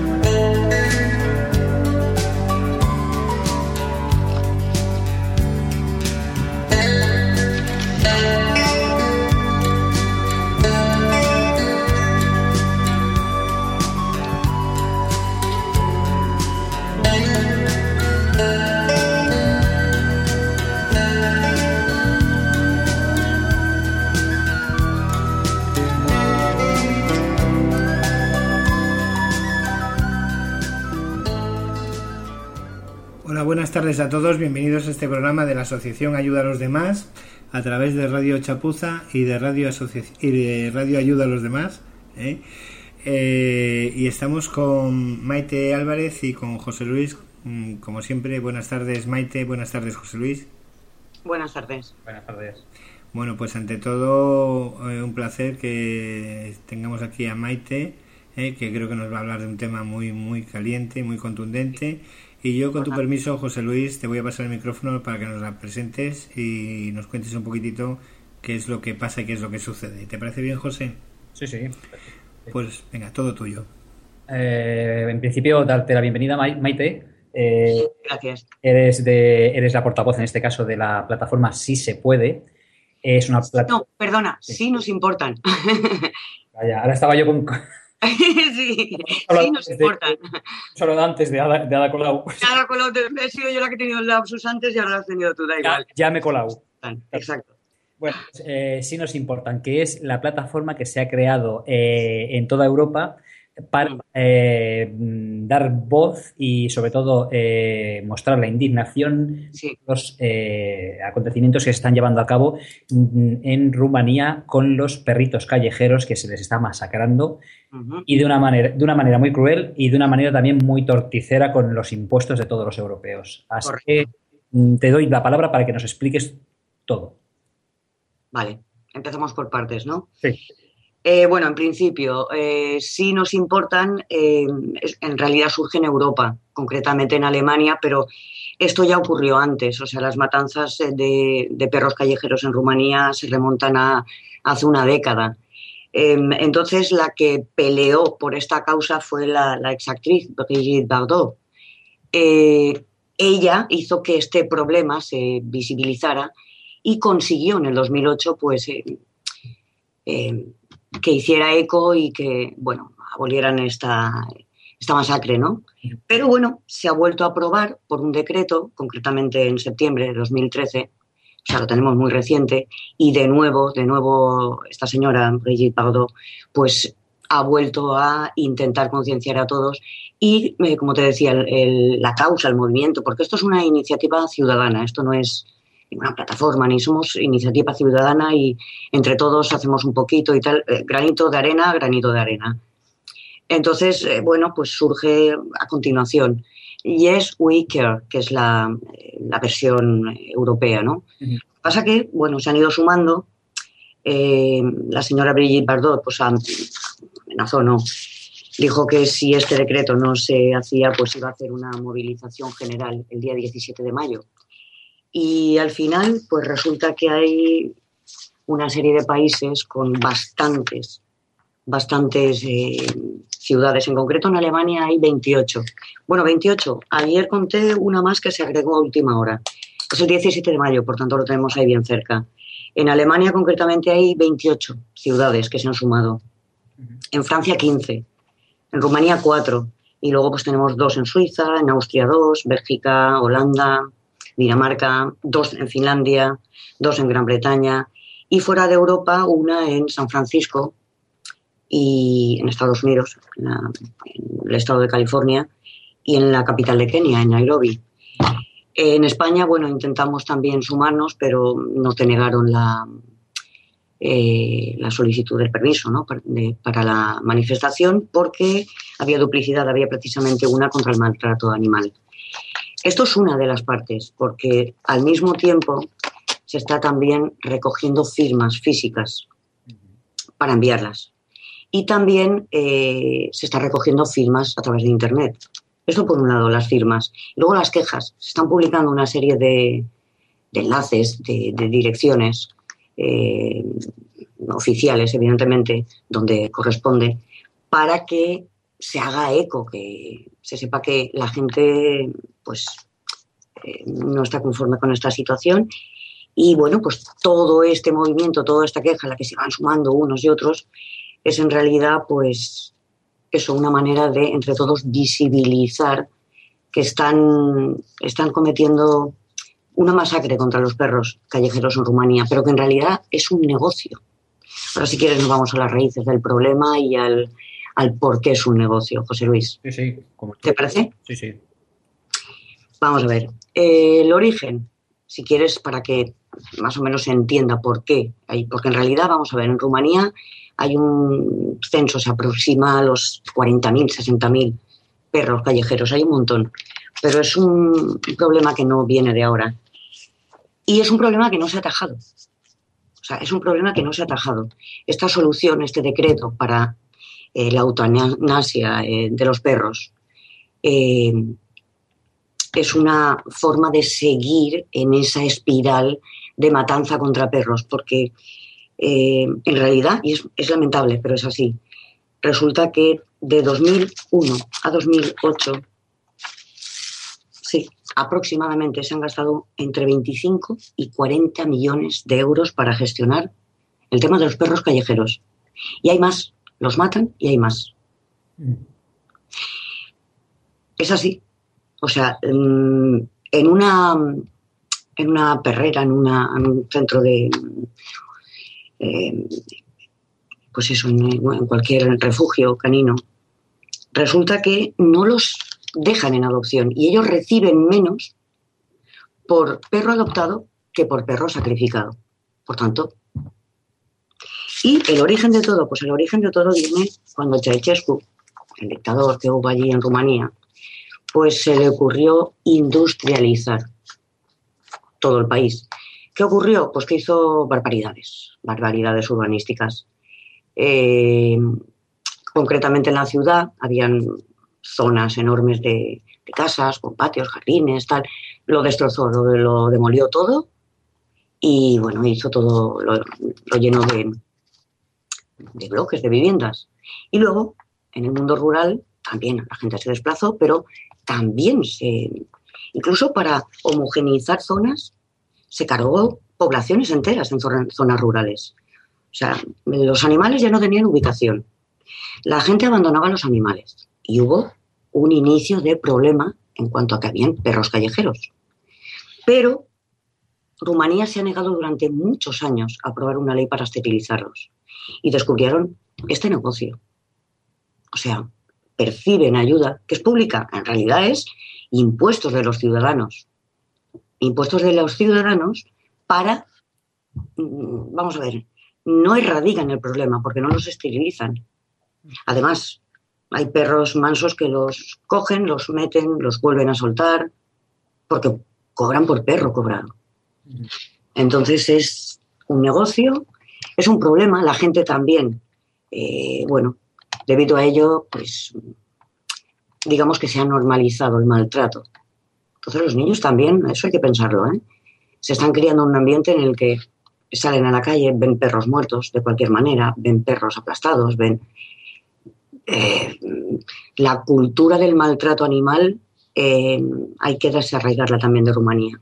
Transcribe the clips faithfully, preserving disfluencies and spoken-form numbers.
Buenas tardes a todos, bienvenidos a este programa de la Asociación Ayuda a los Demás a través de Radio Chapuza y de Radio, Asocia- y de Radio Ayuda a los Demás ¿eh? Eh, y estamos con Maite Álvarez y con José Luis, como siempre. Buenas tardes Maite, buenas tardes José Luis. Buenas tardes. Buenas tardes. Bueno, pues ante todo eh, un placer que tengamos aquí a Maite, eh, que creo que nos va a hablar de un tema muy muy caliente, muy contundente. Y yo, con tu permiso, José Luis, te voy a pasar el micrófono para que nos la presentes y nos cuentes un poquitito qué es lo que pasa y qué es lo que sucede. ¿Te parece bien, José? Sí, sí. Pues venga, todo tuyo. Eh, en principio, darte la bienvenida, Maite. Eh, Gracias. Eres, de, eres la portavoz, en este caso, de la plataforma Sí Se Puede. Es una plata... No, perdona, sí, sí nos importan. Vaya, ahora estaba yo con... sí, sí nos importan. Solo antes de Ada, de Ada Colau. Ada Colau, he sido yo la que he tenido el lapsus antes y ahora lo has tenido tú, da igual. Ya, ya me Colau. Exacto. Bueno, pues, eh, sí nos importan, que es la plataforma que se ha creado eh, en toda Europa para eh, dar voz y, sobre todo, eh, mostrar la indignación sí. por los eh, acontecimientos que se están llevando a cabo en Rumanía con los perritos callejeros, que se les está masacrando uh-huh. y de una manera, de una manera muy cruel y de una manera también muy torticera con los impuestos de todos los europeos. Así Correcto. que te doy la palabra para que nos expliques todo. Vale, empezamos por partes, ¿no? Sí. Eh, bueno, en principio, eh, sí nos importan, eh, en realidad surge en Europa, concretamente en Alemania, pero esto ya ocurrió antes. O sea, las matanzas de, de perros callejeros en Rumanía se remontan a hace una década. Eh, entonces, la que peleó por esta causa fue la, la exactriz Brigitte Bardot. Eh, ella hizo que este problema se visibilizara y consiguió en el dos mil ocho, pues... Eh, eh, que hiciera eco y que, bueno, abolieran esta, esta masacre, ¿no? Pero, bueno, se ha vuelto a aprobar por un decreto, concretamente en septiembre de dos mil trece, o sea, lo tenemos muy reciente, y de nuevo, de nuevo, esta señora, Brigitte Bardot, pues ha vuelto a intentar concienciar a todos y, eh, como te decía, el, el, la causa, el movimiento, porque esto es una iniciativa ciudadana, esto no es una plataforma, ni somos iniciativa ciudadana y entre todos hacemos un poquito y tal, eh, granito de arena, granito de arena. Entonces, eh, bueno, pues surge a continuación Yes We Care, que es la, la versión europea, ¿no? Uh-huh. Pasa que, bueno, se han ido sumando, eh, la señora Brigitte Bardot, pues amenazó, ¿no? Dijo que si este decreto no se hacía, pues iba a hacer una movilización general el día diecisiete de mayo. Y al final, pues resulta que hay una serie de países con bastantes, bastantes eh, ciudades. En concreto, en Alemania hay veintiocho. Bueno, veintiocho. Ayer conté una más que se agregó a última hora. Es el diecisiete de mayo, por tanto lo tenemos ahí bien cerca. En Alemania, concretamente, hay veintiocho ciudades que se han sumado. En Francia, quince. En Rumanía, cuatro. Y luego pues tenemos dos en Suiza, en Austria, dos, Bélgica, Holanda... Dinamarca, dos en Finlandia, dos en Gran Bretaña y fuera de Europa una en San Francisco y en Estados Unidos, en, la, en el estado de California y en la capital de Kenia, en Nairobi. En España, bueno, intentamos también sumarnos, pero nos denegaron la, eh, la solicitud del permiso, ¿no? para, de, para la manifestación porque había duplicidad, había precisamente una contra el maltrato animal. Esto es una de las partes, porque al mismo tiempo se está también recogiendo firmas físicas para enviarlas. Y también eh, se está recogiendo firmas a través de Internet. Esto por un lado, las firmas. Luego las quejas. Se están publicando una serie de, de enlaces, de, de direcciones eh, oficiales, evidentemente, donde corresponde, para que se haga eco, que se sepa que la gente pues eh, no está conforme con esta situación. Y bueno, pues todo este movimiento, toda esta queja a la que se van sumando unos y otros, es en realidad pues eso, una manera de entre todos visibilizar que están, están cometiendo una masacre contra los perros callejeros en Rumanía, pero que en realidad es un negocio. Ahora, si quieres, nos vamos a las raíces del problema y al, al por qué es un negocio, José Luis. Sí, sí. Como ¿Te parece? Sí, sí. Vamos a ver. Eh, el origen, si quieres, para que más o menos se entienda por qué. Hay, porque en realidad, vamos a ver, en Rumanía hay un censo, se aproxima a los cuarenta mil, sesenta mil perros callejeros, hay un montón. Pero es un problema que no viene de ahora. Y es un problema que no se ha atajado. O sea, es un problema que no se ha atajado. Esta solución, este decreto para eh, la eutanasia eh, de los perros, eh, es una forma de seguir en esa espiral de matanza contra perros, porque eh, en realidad, y es, es lamentable, pero es así, resulta que de dos mil uno a dos mil ocho, sí, aproximadamente se han gastado entre veinticinco y cuarenta millones de euros para gestionar el tema de los perros callejeros. Y hay más, los matan y hay más. Mm. Es así. O sea, en una, en una perrera, en, una, en un centro de... Eh, pues eso, en, en cualquier refugio canino, resulta que no los dejan en adopción y ellos reciben menos por perro adoptado que por perro sacrificado. Por tanto, y el origen de todo, pues el origen de todo viene cuando Ceausescu, el dictador que hubo allí en Rumanía, pues se le ocurrió industrializar todo el país. ¿Qué ocurrió? Pues que hizo barbaridades, barbaridades urbanísticas. Eh, concretamente en la ciudad habían zonas enormes de, de casas, con patios, jardines, tal. Lo destrozó, lo, lo demolió todo y, bueno, hizo todo, lo, lo llenó de, de bloques, de viviendas. Y luego, en el mundo rural, también la gente se desplazó, pero también se... Incluso para homogeneizar zonas, se cargó poblaciones enteras en zonas rurales. O sea, los animales ya no tenían ubicación. La gente abandonaba a los animales y hubo un inicio de problema en cuanto a que habían perros callejeros. Pero Rumanía se ha negado durante muchos años a aprobar una ley para esterilizarlos y descubrieron este negocio. O sea, perciben ayuda, que es pública, en realidad es impuestos de los ciudadanos. Impuestos de los ciudadanos para, vamos a ver, no erradican el problema porque no los esterilizan. Además, hay perros mansos que los cogen, los meten, los vuelven a soltar, porque cobran por perro cobrado. Entonces es un negocio, es un problema, la gente también, eh, bueno, debido a ello, pues, digamos que se ha normalizado el maltrato. Entonces los niños también, eso hay que pensarlo, ¿eh? Se están criando en un ambiente en el que salen a la calle, ven perros muertos de cualquier manera, ven perros aplastados, ven... Eh, la cultura del maltrato animal eh, hay que desarraigarla también de Rumanía.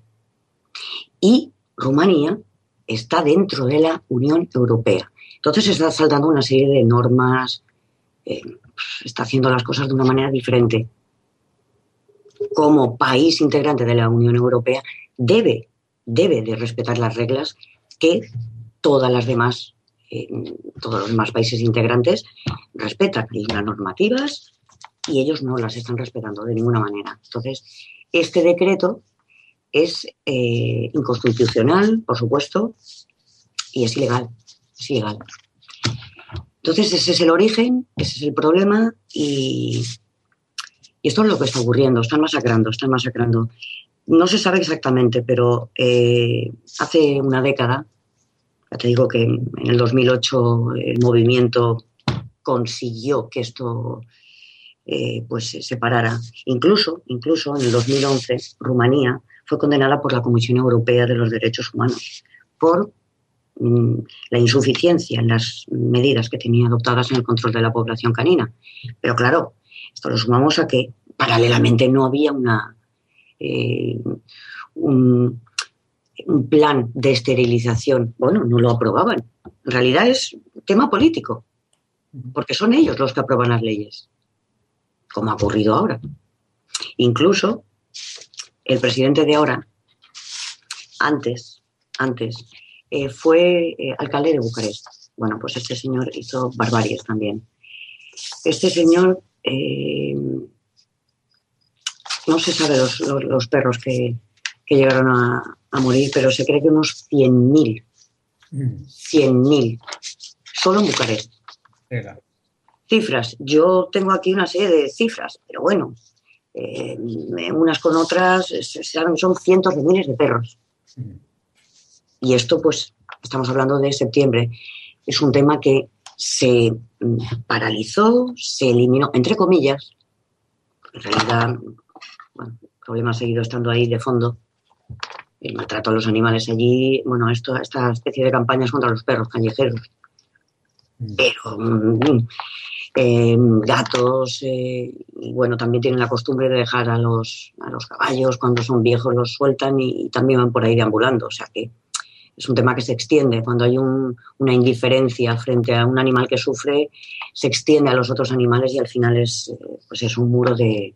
Y Rumanía está dentro de la Unión Europea. Entonces se está saltando una serie de normas, eh, está haciendo las cosas de una manera diferente. Como país integrante de la Unión Europea debe, debe de respetar las reglas que todas las demás Eh, todos los demás países integrantes respetan las normativas y ellos no las están respetando de ninguna manera. Entonces, este decreto es eh, inconstitucional, por supuesto, y es ilegal, es ilegal. Entonces, ese es el origen, ese es el problema y, y esto es lo que está ocurriendo, están masacrando, están masacrando. No se sabe exactamente, pero eh, hace una década, ya te digo que en el dos mil ocho el movimiento consiguió que esto eh, pues se parara. Incluso, incluso en el dos mil once Rumanía fue condenada por la Comisión Europea de los Derechos Humanos por mmm, la insuficiencia en las medidas que tenía adoptadas en el control de la población canina. Pero claro, Esto lo sumamos a que paralelamente no había una eh, un, un plan de esterilización. Bueno, no lo aprobaban. En realidad es tema político, porque son ellos los que aprueban las leyes, como ha ocurrido ahora. Incluso el presidente de ahora, antes, antes eh, fue eh, alcalde de Bucarest. Bueno, pues este señor hizo barbaries también. Este señor, eh, no se sabe los, los, los perros que, que llegaron a, a morir, pero se cree que unos cien mil. cien mil. Solo en Bucarest. Era. Cifras. Yo tengo aquí una serie de cifras, pero bueno, eh, unas con otras son cientos de miles de perros. Mm. Y esto, pues, estamos hablando de septiembre. Es un tema que se paralizó, se eliminó, entre comillas. En realidad, bueno, el problema ha seguido estando ahí de fondo. El maltrato a los animales allí, bueno, esto, esta especie de campañas contra los perros callejeros. Mm. Pero mm, eh, gatos, eh, y bueno, también tienen la costumbre de dejar a los, a los caballos cuando son viejos, los sueltan y, y también van por ahí deambulando. O sea que es un tema que se extiende. Cuando hay un, una indiferencia frente a un animal que sufre, se extiende a los otros animales y al final es, pues es un muro de,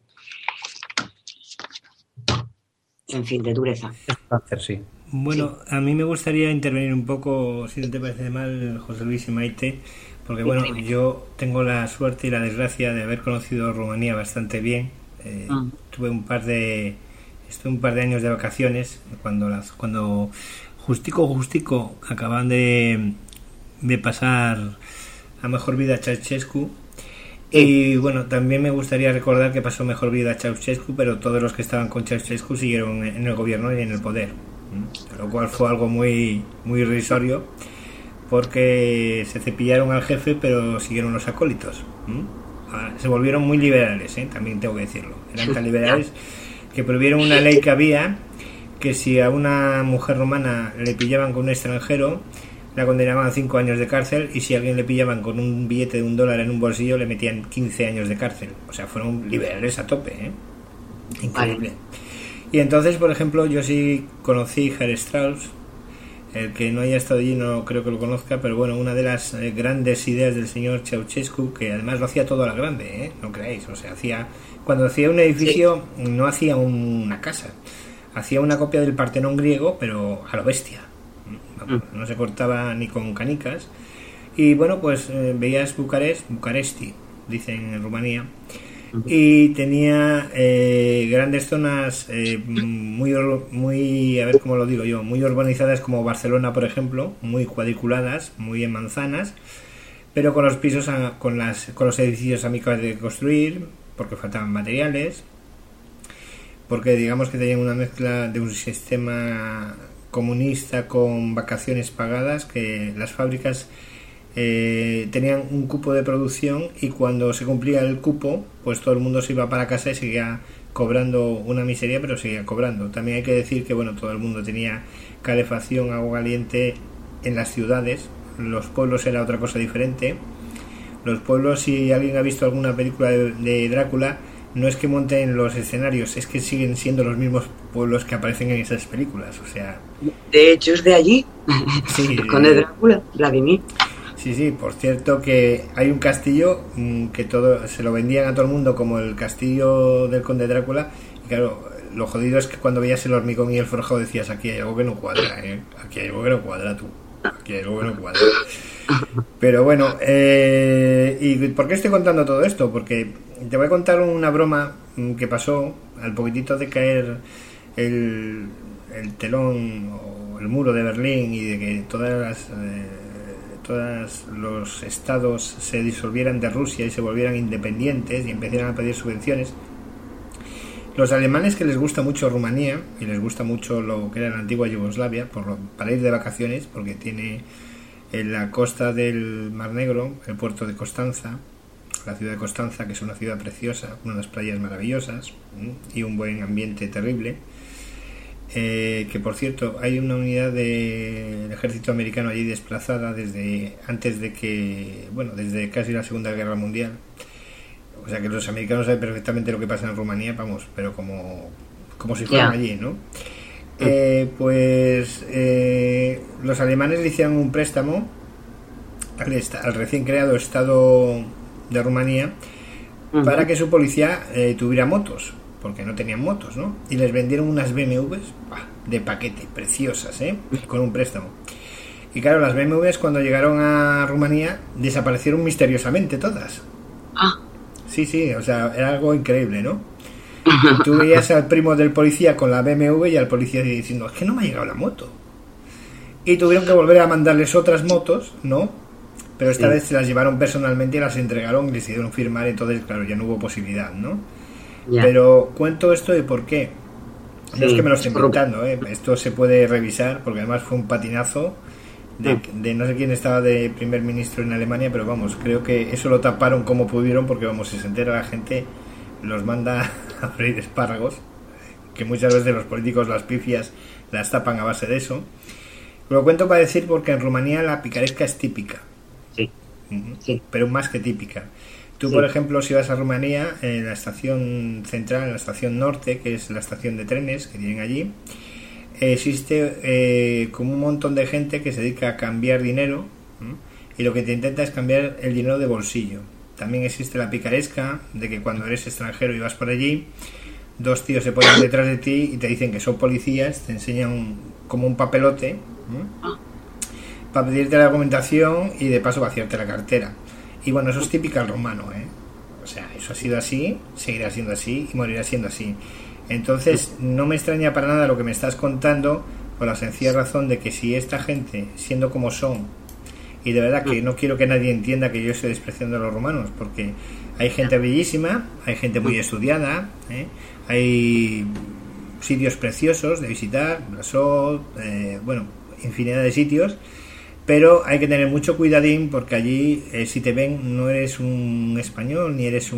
en fin, de dureza. Cáncer, sí. Bueno, sí. A mí me gustaría intervenir un poco, si no te parece mal, José Luis y Maite, porque bueno, yo tengo la suerte y la desgracia de haber conocido Rumanía bastante bien. Eh, ah. Tuve un par de, estuve un par de años de vacaciones cuando las, cuando justico justico acaban de, de pasar a mejor vida Ceausescu. Y bueno, también me gustaría recordar que pasó mejor vida Ceausescu, pero todos los que estaban con Ceausescu siguieron en el gobierno y en el poder, lo cual fue algo muy muy irrisorio, porque se cepillaron al jefe pero siguieron los acólitos. Se volvieron muy liberales, ¿eh? También tengo que decirlo, eran tan liberales que prohibieron una ley que había, que si a una mujer romana le pillaban con un extranjero, la condenaban a cinco años de cárcel, y si a alguien le pillaban con un billete de un dólar en un bolsillo le metían quince años de cárcel. O sea, fueron liberales a tope, ¿eh? Increíble. Vale. Y entonces, por ejemplo, yo sí conocí Herr Strauss. El que no haya estado allí no creo que lo conozca, pero bueno, una de las eh, grandes ideas del señor Ceausescu, que además lo hacía todo a la grande, ¿eh? No creáis, o sea, hacía, cuando hacía un edificio, sí, no hacía un, una casa, hacía una copia del Partenón griego, pero a lo bestia. No se cortaba ni con canicas. Y bueno, pues eh, veías Bucarest, Bucaresti, dicen en Rumanía, y tenía eh, grandes zonas eh, muy, muy, a ver cómo lo digo yo, muy urbanizadas, como Barcelona, por ejemplo, muy cuadriculadas, muy en manzanas, pero con los pisos, a, con, las, con los edificios a mitad de construir, porque faltaban materiales, porque digamos que tenían una mezcla de un sistema comunista con vacaciones pagadas, que las fábricas eh, tenían un cupo de producción y cuando se cumplía el cupo, pues todo el mundo se iba para casa y seguía cobrando una miseria, pero seguía cobrando. También hay que decir que bueno, todo el mundo tenía calefacción, agua caliente en las ciudades. Los pueblos era otra cosa diferente. Los pueblos, si alguien ha visto alguna película de, de Drácula, no es que monten los escenarios, es que siguen siendo los mismos pueblos que aparecen en esas películas, o sea... De hecho, es de allí, sí, con el Drácula, Vladimir. Sí, sí, por cierto que hay un castillo mmm, que todo se lo vendían a todo el mundo como el castillo del conde Drácula, y claro, lo jodido es que cuando veías el hormigón y el forjado decías, aquí hay algo que no cuadra, ¿eh? Aquí hay algo que no cuadra, tú, aquí hay algo que no cuadra. Pero bueno, eh, ¿y por qué estoy contando todo esto? Porque te voy a contar una broma que pasó al poquitito de caer el, el telón o el muro de Berlín y de que todas las, eh, todos los estados se disolvieran de Rusia y se volvieran independientes y empezaran a pedir subvenciones. Los alemanes, que les gusta mucho Rumanía y les gusta mucho lo que era la antigua Yugoslavia por lo, para ir de vacaciones, porque tiene en la costa del Mar Negro el puerto de Constanza, la ciudad de Constanza, que es una ciudad preciosa, unas playas maravillosas y un buen ambiente terrible, eh, que por cierto hay una unidad del ejército americano allí desplazada desde antes de que, bueno, desde casi la Segunda Guerra Mundial, O sea que los americanos saben perfectamente lo que pasa en Rumanía, vamos, pero como, como si fueran yeah. allí, ¿no? Eh, pues eh, los alemanes le hicieron un préstamo al, al recién creado Estado de Rumanía uh-huh. para que su policía eh, tuviera motos, porque no tenían motos, ¿no? Y les vendieron unas B M Ws bah, de paquete, preciosas, ¿eh? Con un préstamo. Y claro, las B M Ws cuando llegaron a Rumanía desaparecieron misteriosamente todas. Ah. Sí, sí, o sea, era algo increíble, ¿no? Tú veías al primo del policía con la B M W y al policía diciendo, es que no me ha llegado la moto. Y tuvieron que volver a mandarles otras motos, ¿no? Pero esta sí. vez se las llevaron personalmente y las entregaron y les hicieron firmar, entonces, claro, ya no hubo posibilidad, ¿no? Ya. Pero cuento esto de por qué. Sí, no es que me lo esté inventando, ¿eh? Esto se puede revisar, porque además fue un patinazo de, de no sé quién estaba de primer ministro en Alemania, pero vamos, creo que eso lo taparon como pudieron, porque vamos, si se entera la gente, los manda a freír espárragos, que muchas veces los políticos las pifias las tapan a base de eso. Lo cuento para decir porque en Rumanía la picaresca es típica. Sí. Uh-huh. Sí. Pero más que típica. Tú, sí. por ejemplo, si vas a Rumanía, en la estación central, en la estación norte, que es la estación de trenes que tienen allí, existe eh, como un montón de gente que se dedica a cambiar dinero, ¿no? Y lo que te intenta es cambiar el dinero de bolsillo. También existe la picaresca de que cuando eres extranjero y vas por allí, dos tíos se ponen detrás de ti y te dicen que son policías, te enseñan un, como un papelote, ¿no? Para pedirte la documentación y de paso vaciarte la cartera. Y bueno, eso es típico al romano, ¿eh? O sea, eso ha sido así, seguirá siendo así y morirá siendo así. Entonces, no me extraña para nada lo que me estás contando, por la sencilla razón de que si esta gente, siendo como son, y de verdad que no quiero que nadie entienda que yo estoy despreciando a los romanos, porque hay gente bellísima, hay gente muy estudiada, ¿eh? Hay sitios preciosos de visitar, Blasot, eh, bueno, infinidad de sitios, pero hay que tener mucho cuidadín porque allí eh, si te ven no eres un español, ni eres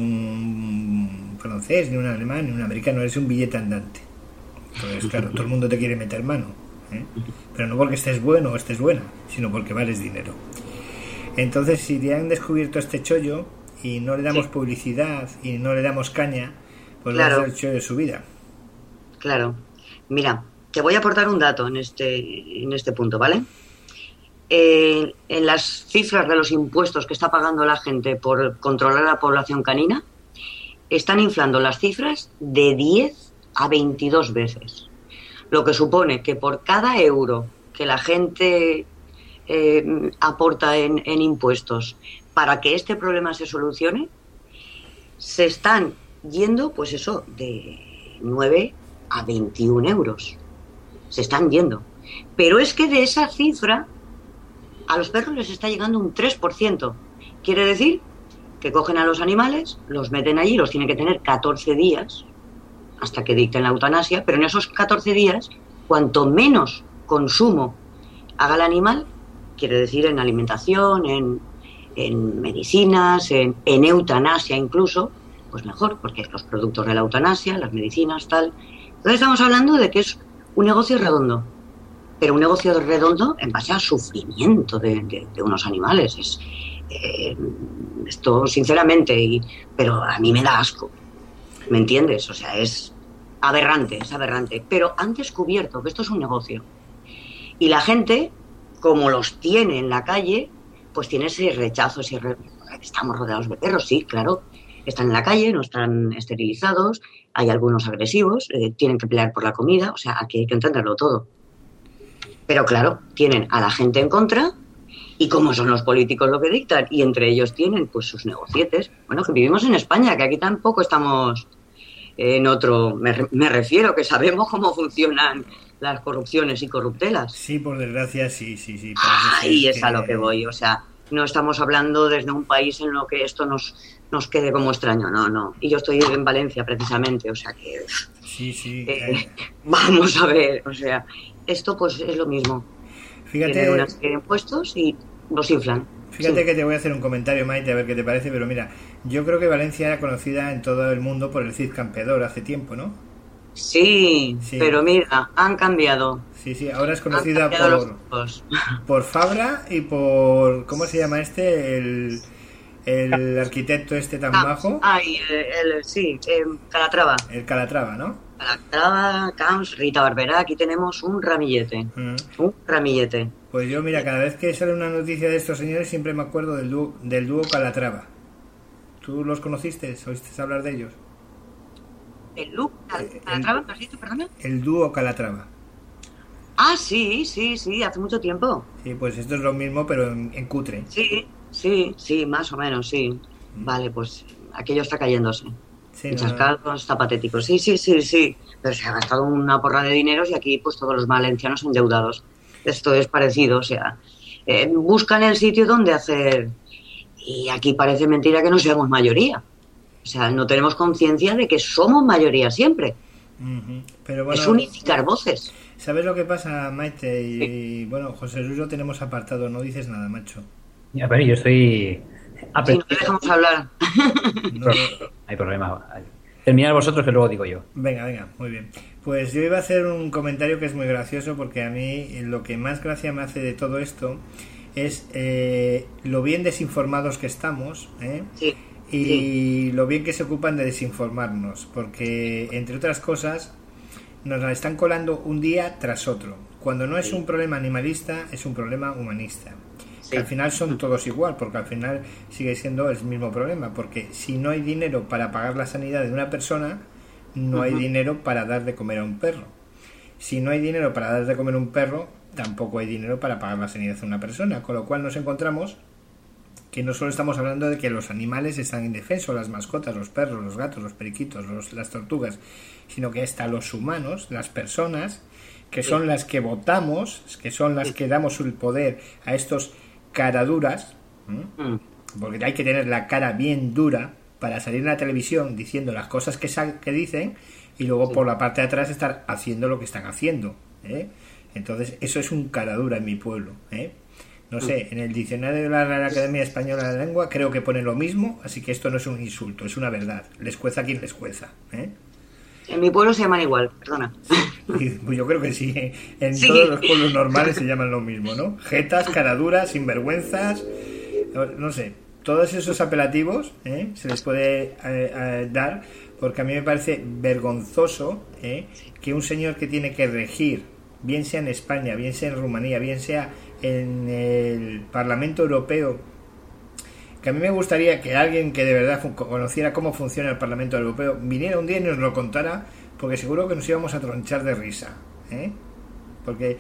un francés, ni un alemán, ni un americano, eres un billete andante. Entonces, claro, todo el mundo te quiere meter mano, ¿eh? Pero no porque estés bueno o estés buena, sino porque vales dinero. Entonces, si te han descubierto este chollo y no le damos sí. publicidad y no le damos caña, pues claro. va a ser el chollo de su vida. Claro. Mira, te voy a aportar un dato en este, en este punto, ¿vale? Eh, en las cifras de los impuestos que está pagando la gente por controlar a la población canina, están inflando las cifras de diez a veintidós veces. Lo que supone que por cada euro que la gente eh, aporta en, en impuestos para que este problema se solucione, se están yendo, pues eso, de nueve a veintiún euros. Se están yendo. Pero es que de esa cifra a los perros les está llegando un tres por ciento. Quiere decir que cogen a los animales, los meten allí, los tienen que tener catorce días hasta que dicten la eutanasia, pero en esos catorce días, cuanto menos consumo haga el animal, quiere decir en alimentación, en, en medicinas, en, en eutanasia incluso, pues mejor, porque los productos de la eutanasia, las medicinas, tal. Entonces estamos hablando de que es un negocio redondo, pero un negocio redondo en base al sufrimiento de, de, de unos animales. Es, eh, esto, sinceramente, y, pero a mí me da asco, ¿me entiendes? O sea, es aberrante, es aberrante. Pero han descubierto que esto es un negocio. Y la gente, como los tiene en la calle, pues tiene ese rechazo, ese re... estamos rodeados de perros, sí, claro. Están en la calle, no están esterilizados, hay algunos agresivos, eh, tienen que pelear por la comida, o sea, aquí hay que entenderlo todo. Pero claro, tienen a la gente en contra y como son los políticos lo que dictan y entre ellos tienen pues sus negocietes. Bueno, que vivimos en España, que aquí tampoco estamos en otro, me, me refiero, que sabemos cómo funcionan las corrupciones y corruptelas. Sí, por desgracia, sí, sí, sí. Ahí es que... a lo que voy, o sea, no estamos hablando desde un país en lo que esto nos, nos quede como extraño, no, no. Y yo estoy en Valencia precisamente, o sea que... Sí, sí. Eh, eh. Vamos a ver, o sea... Esto pues es lo mismo. Fíjate, tienen una serie de impuestos y los inflan. Fíjate sí. que te voy a hacer un comentario, Maite, a ver qué te parece, pero mira, yo creo que Valencia era conocida en todo el mundo por el Cid Campeador hace tiempo, ¿no? Sí, sí, pero mira, han cambiado. Sí, sí, ahora es conocida por, por Fabra y por, ¿cómo se llama este? El, el arquitecto este tan ah, bajo. Ah, y el, el sí, eh, Calatrava. El Calatrava, ¿no? Calatrava, Camps, Rita Barberá, aquí tenemos un ramillete. Mm. Un ramillete. Pues yo, mira, cada vez que sale una noticia de estos señores siempre me acuerdo del dúo, del dúo Calatrava. ¿Tú los conociste? ¿Oíste hablar de ellos? ¿El dúo Calatrava? ¿Me has dicho, perdona? El dúo Calatrava. Ah, sí, sí, sí, hace mucho tiempo. Sí, pues esto es lo mismo, pero en, en cutre. Sí, sí, sí, más o menos, sí. Mm. Vale, pues aquello está cayéndose. Sí, Chascado, no, no. Está patético. Sí, sí, sí, sí. Pero se ha gastado una porra de dineros y aquí pues todos los valencianos endeudados. Esto es parecido, o sea, eh, buscan el sitio donde hacer... Y aquí parece mentira que no seamos mayoría. O sea, no tenemos conciencia de que somos mayoría siempre. Uh-huh. Pero bueno, es unificar voces. ¿Sabes lo que pasa, Maite? Y, sí. y bueno, José Luis lo tenemos apartado, no dices nada, macho. Ya, pero yo estoy... Si no te dejamos hablar. No, no hay problema. Terminad vosotros que luego digo yo. Venga, venga, muy bien. Pues yo iba a hacer un comentario que es muy gracioso porque a mí lo que más gracia me hace de todo esto es eh, lo bien desinformados que estamos, ¿eh? Sí. Y sí. lo bien que se ocupan de desinformarnos, porque entre otras cosas nos la están colando un día tras otro. Cuando no es un problema animalista, es un problema humanista. Sí. Que al final son todos igual, porque al final sigue siendo el mismo problema, porque si no hay dinero para pagar la sanidad de una persona, no uh-huh. hay dinero para dar de comer a un perro. Si no hay dinero para dar de comer a un perro, tampoco hay dinero para pagar la sanidad de una persona, con lo cual nos encontramos que no solo estamos hablando de que los animales están indefensos, las mascotas, los perros, los gatos, los periquitos, los, las tortugas, sino que hasta los humanos, las personas, que son las que votamos, que son las que damos el poder a estos caraduras, ¿eh? Porque hay que tener la cara bien dura para salir en la televisión diciendo las cosas que, sal- que dicen y luego por la parte de atrás estar haciendo lo que están haciendo, ¿eh? Entonces eso es un caradura en mi pueblo, ¿eh? No sé, en el diccionario de la Real Academia Española de la Lengua creo que pone lo mismo, así que esto no es un insulto, es una verdad. Les cueza quien les cueza, ¿eh? En mi pueblo se llaman igual, perdona. Sí, yo creo que sí. En sí. todos los pueblos normales se llaman lo mismo, ¿no? Jetas, caraduras, sinvergüenzas, no sé. Todos esos apelativos, ¿eh? Se les puede eh, eh, dar, porque a mí me parece vergonzoso, ¿eh? Que un señor que tiene que regir, bien sea en España, bien sea en Rumanía, bien sea en el Parlamento Europeo, que a mí me gustaría que alguien que de verdad conociera cómo funciona el Parlamento Europeo viniera un día y nos lo contara, porque seguro que nos íbamos a tronchar de risa, ¿eh? Porque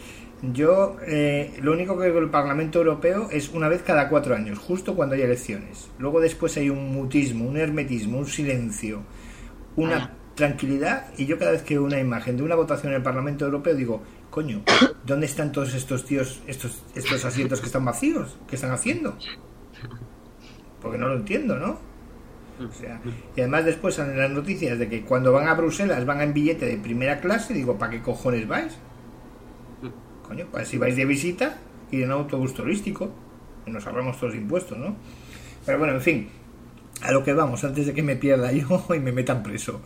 yo eh, lo único que el Parlamento Europeo es una vez cada cuatro años, justo cuando hay elecciones. Luego después hay un mutismo, un hermetismo, un silencio, una ah. tranquilidad, y yo cada vez que veo una imagen de una votación en el Parlamento Europeo digo, coño, ¿dónde están todos estos tíos, estos, estos asientos que están vacíos? ¿Qué están haciendo? Porque no lo entiendo, ¿no? O sea, y además después salen las noticias de que cuando van a Bruselas van en billete de primera clase. Digo, ¿para qué cojones vais? Coño, pues si vais de visita y en autobús turístico, y nos ahorramos todos los impuestos, ¿no? Pero bueno, en fin, a lo que vamos, antes de que me pierda yo y me metan preso.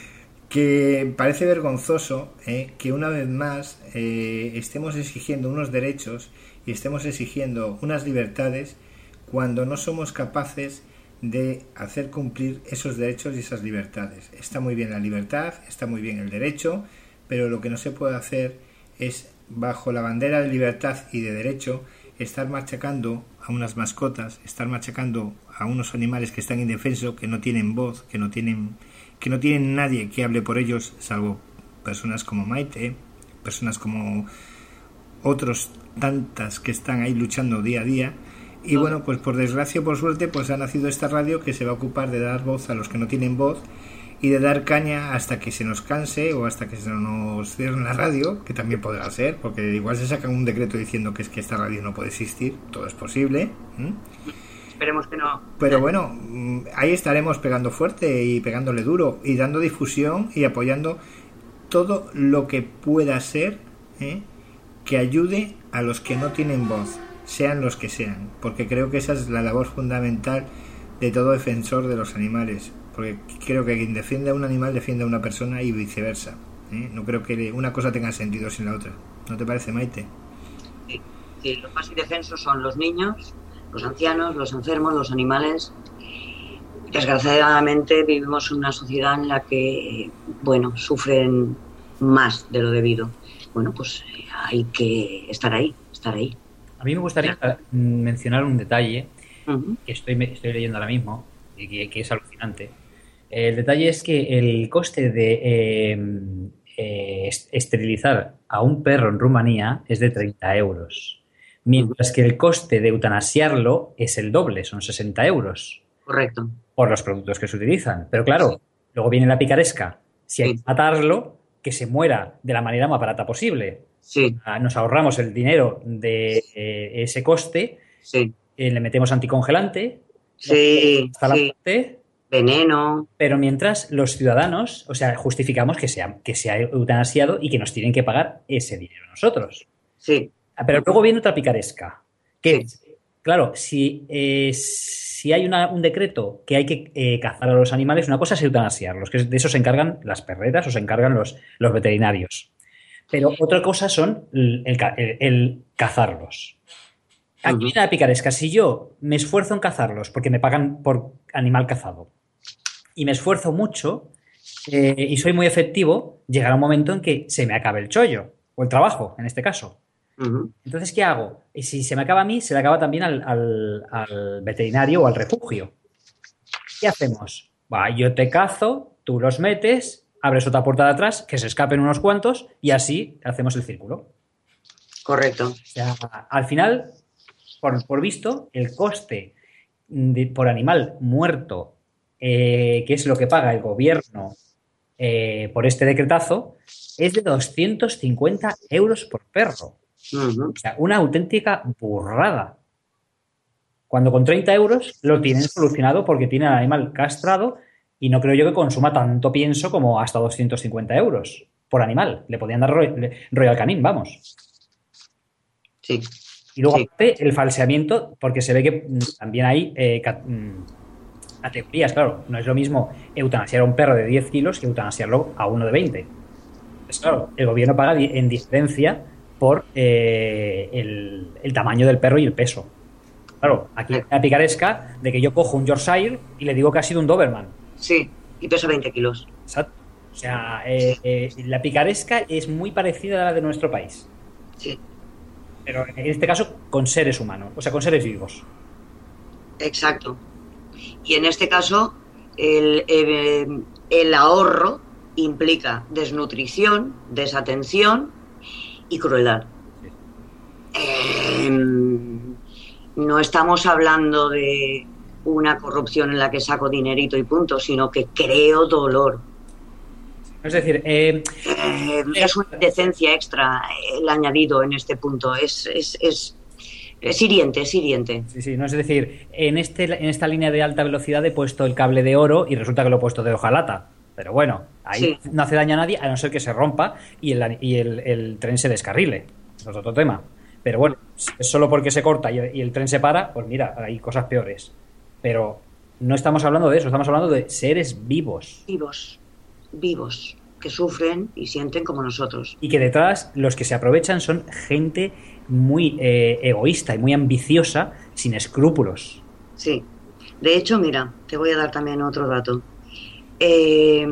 Que parece vergonzoso, ¿eh? Que una vez más eh, estemos exigiendo unos derechos y estemos exigiendo unas libertades cuando no somos capaces de hacer cumplir esos derechos y esas libertades. Está muy bien la libertad, está muy bien el derecho, pero lo que no se puede hacer es, bajo la bandera de libertad y de derecho, estar machacando a unas mascotas, estar machacando a unos animales que están indefensos, que no tienen voz, que no tienen, que no tienen nadie que hable por ellos, salvo personas como Maite, personas como otros tantas que están ahí luchando día a día. Y bueno, pues por desgracia o por suerte, pues ha nacido esta radio que se va a ocupar de dar voz a los que no tienen voz y de dar caña hasta que se nos canse o hasta que se nos cierren la radio, que también podrá ser, porque igual se sacan un decreto diciendo que es que esta radio no puede existir, todo es posible. ¿Mm? Esperemos que no. Pero bueno, ahí estaremos pegando fuerte y pegándole duro y dando difusión y apoyando todo lo que pueda ser, ¿eh? Que ayude a los que no tienen voz, sean los que sean, porque creo que esa es la labor fundamental de todo defensor de los animales, porque creo que quien defiende a un animal defiende a una persona y viceversa, ¿eh? No creo que una cosa tenga sentido sin la otra. ¿No te parece, Maite? Sí, sí, los más indefensos son los niños, los ancianos, los enfermos, los animales desgraciadamente vivimos en una sociedad en la que, bueno, sufren más de lo debido. Bueno, pues hay que estar ahí, estar ahí. A mí me gustaría mencionar un detalle uh-huh. que estoy, estoy leyendo ahora mismo y que, que es alucinante. El detalle es que el coste de eh, eh, esterilizar a un perro en Rumanía es de treinta euros, mientras que el coste de eutanasiarlo es el doble, son sesenta euros. Correcto. Por los productos que se utilizan. Pero claro, sí. luego viene la picaresca. Si hay que matarlo, que se muera de la manera más barata posible. Sí. Nos ahorramos el dinero de eh, ese coste, sí. eh, le metemos anticongelante, sí, hasta la sí. muerte, veneno. Pero mientras los ciudadanos, o sea, justificamos que sea, que sea eutanasiado y que nos tienen que pagar ese dinero nosotros. Sí. Pero luego viene otra picaresca. Que, sí. claro, si, eh, si hay una, un decreto que hay que eh, cazar a los animales, una cosa es eutanasiarlos, que de eso se encargan las perreras o se encargan los, los veterinarios. Pero otra cosa son el, el, el cazarlos. Aquí viene la picaresca. Si yo me esfuerzo en cazarlos porque me pagan por animal cazado y me esfuerzo mucho eh, y soy muy efectivo, llegará un momento en que se me acabe el chollo o el trabajo, en este caso. Uh-huh. Entonces, ¿qué hago? Y si se me acaba a mí, se le acaba también al, al, al veterinario o al refugio. ¿Qué hacemos? Va, yo te cazo, tú los metes, abres otra puerta de atrás, que se escapen unos cuantos y así hacemos el círculo. Correcto. O sea, al final, por, por visto, el coste de, por animal muerto, eh, que es lo que paga el gobierno eh, por este decretazo, es de doscientos cincuenta euros por perro. Uh-huh. O sea, una auténtica burrada. Cuando con treinta euros lo tienen solucionado porque tienen al animal castrado y no creo yo que consuma tanto pienso como hasta doscientos cincuenta euros por animal. Le podían dar Royal Canin, vamos. Sí. Y luego sí. aparte, el falseamiento, porque se ve que también hay eh, categorías, claro. No es lo mismo eutanasiar a un perro de diez kilos que eutanasiarlo a uno de veinte. Pues claro, el gobierno paga en diferencia por eh, el, el tamaño del perro y el peso. Claro, aquí hay una picaresca de que yo cojo un Yorkshire y le digo que ha sido un Doberman. Sí, y pesa veinte kilos. Exacto. O sea, eh, eh, la picaresca es muy parecida a la de nuestro país. Sí. Pero en este caso con seres humanos, o sea, con seres vivos. Exacto. Y en este caso, el, el, el ahorro implica desnutrición, desatención y crueldad. Sí. Eh, no estamos hablando de una corrupción en la que saco dinerito y punto, sino que creo dolor. Es decir, eh, eh, es una decencia extra el añadido en este punto. Es, es, es, es hiriente, es hiriente. Sí, sí, no es decir, en, este, en esta línea de alta velocidad he puesto el cable de oro y resulta que lo he puesto de hojalata. Pero bueno, ahí sí. No hace daño a nadie, a no ser que se rompa y el, y el, el tren se descarrile. Eso es otro tema. Pero bueno, es solo porque se corta y el, y el tren se para, pues mira, hay cosas peores. Pero no estamos hablando de eso, estamos hablando de seres vivos. Vivos, vivos, que sufren y sienten como nosotros. Y que detrás los que se aprovechan son gente muy eh, egoísta y muy ambiciosa, sin escrúpulos. Sí. De hecho, mira, te voy a dar también otro dato. Eh,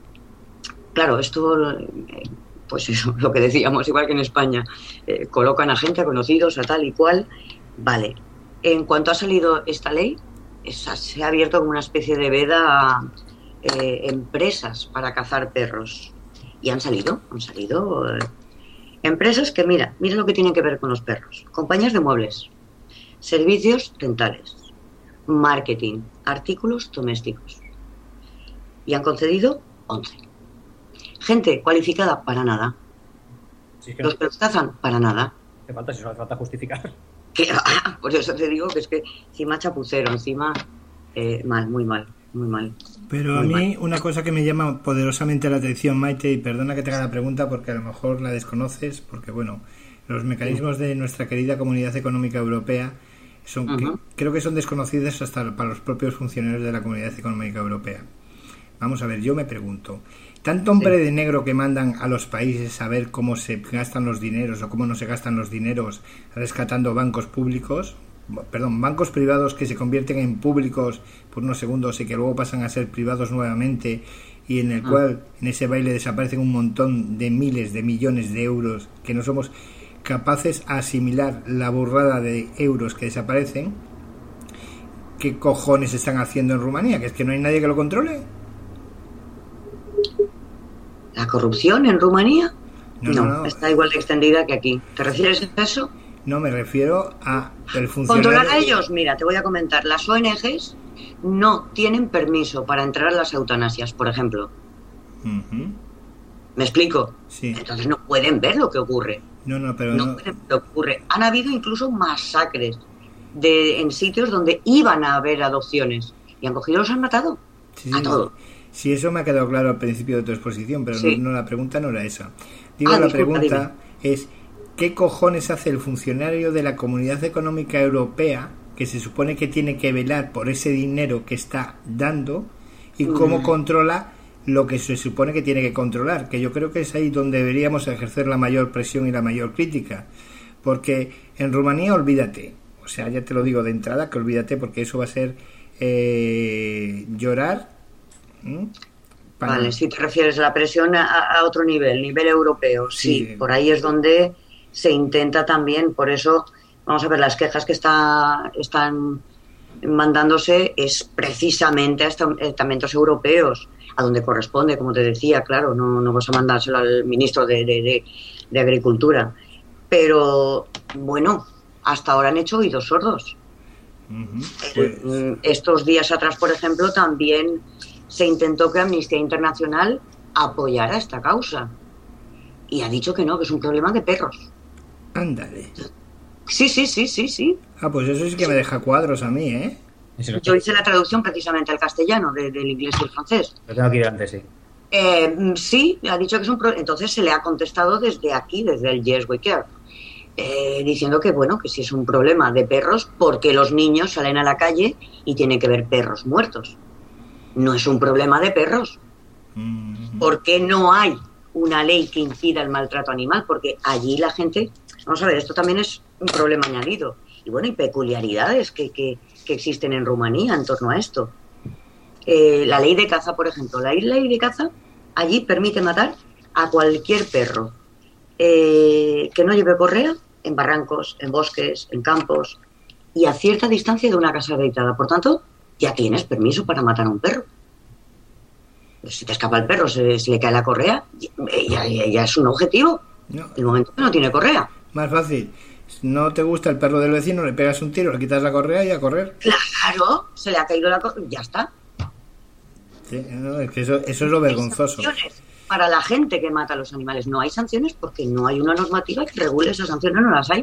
claro, esto, eh, pues eso, lo que decíamos, igual que en España, eh, colocan a gente, a conocidos, a tal y cual. Vale, en cuanto ha salido esta ley, esa, se ha abierto como una especie de veda a eh, empresas para cazar perros. Y han salido, han salido eh, empresas que, mira, mira lo que tienen que ver con los perros. Compañías de muebles, servicios dentales, marketing, artículos domésticos. Y han concedido once. Gente cualificada para nada. Sí, que los que los cazan para nada. ¿Qué falta si solo hace falta justificar? Que, por eso te digo que es que encima chapucero, encima eh, mal, muy mal, muy mal. Pero muy a mí mal. Una cosa que me llama poderosamente la atención, Maite, y perdona que te haga la pregunta porque a lo mejor la desconoces, porque bueno, los mecanismos sí. de nuestra querida Comunidad Económica Europea son uh-huh. que, creo que son desconocidos hasta para los propios funcionarios de la Comunidad Económica Europea. Vamos a ver, yo me pregunto, ¿tanto hombre sí. de negro que mandan a los países a ver cómo se gastan los dineros o cómo no se gastan los dineros rescatando bancos públicos? perdón, bancos privados que se convierten en públicos por unos segundos y que luego pasan a ser privados nuevamente, y en el ah. cual en ese baile desaparecen un montón de miles de millones de euros, que no somos capaces a asimilar la burrada de euros que desaparecen. ¿Qué cojones están haciendo en Rumanía? ¿Que es que no hay nadie que lo controle? ¿La corrupción en Rumanía? No, no, no, no. Está igual de extendida que aquí. ¿Te refieres a eso? No, me refiero a el funcionario... ¿Controlar a ellos? Mira, te voy a comentar. Las O N Ges no tienen permiso para entrar a las eutanasias, por ejemplo. Uh-huh. ¿Me explico? Sí. Entonces no pueden ver lo que ocurre. No, no, pero no. No pueden ver lo que ocurre. Han habido incluso masacres de, en sitios donde iban a haber adopciones. Y han cogido y los han matado. Sí, a todos. Sí, eso me ha quedado claro al principio de tu exposición, pero sí. no, no, la pregunta no era esa. Digo, ah, la disculpa, pregunta dime. es... ¿Qué cojones hace el funcionario de la Comunidad Económica Europea, que se supone que tiene que velar por ese dinero que está dando, y cómo mm. controla lo que se supone que tiene que controlar? Que yo creo que es ahí donde deberíamos ejercer la mayor presión y la mayor crítica. Porque en Rumanía, olvídate. O sea, ya te lo digo de entrada, que olvídate, porque eso va a ser eh, llorar. ¿Mm? Para... Vale, si te refieres a la presión a, a otro nivel, nivel europeo, sí, sí, por ahí es donde... se intenta también, por eso, vamos a ver, las quejas que está, están mandándose es precisamente a estamentos europeos, a donde corresponde, como te decía, claro, no, no vas a mandárselo al ministro de, de, de, de Agricultura. Pero, bueno, hasta ahora han hecho oídos sordos. Uh-huh. Pues... El, estos días atrás, por ejemplo, también se intentó que Amnistía Internacional apoyara esta causa. Y ha dicho que no, que es un problema de perros. Ándale. Sí, sí, sí, sí, sí. Ah, pues eso sí que me deja cuadros a mí, ¿eh? Yo hice la traducción precisamente al castellano, de, del inglés y el francés. Lo tengo aquí delante, sí. Eh, sí, ha dicho que es un problema. Entonces se le ha contestado desde aquí, desde el Yes We Care, eh, diciendo que, bueno, que sí es un problema de perros porque los niños salen a la calle y tienen que ver perros muertos. No es un problema de perros. Mm-hmm. Porque no hay una ley que impida el maltrato animal, porque allí la gente... Vamos a ver, esto también es un problema añadido. Y bueno, y peculiaridades que, que, que existen en Rumanía en torno a esto. Eh, la ley de caza, por ejemplo. La ley de caza allí permite matar a cualquier perro eh, que no lleve correa en barrancos, en bosques, en campos y a cierta distancia de una casa habitada. Por tanto, ya tienes permiso para matar a un perro. Si te escapa el perro, se, se le cae la correa, ya, ya, ya es un objetivo. No. El momento que no tiene correa. Más fácil. No te gusta el perro del vecino, le pegas un tiro, le quitas la correa y a correr. Claro, se le ha caído la correa, ya está. Sí, no, es que eso, eso es lo vergonzoso. Para la gente que mata a los animales no hay sanciones porque no hay una normativa que regule esas sanciones, no las hay.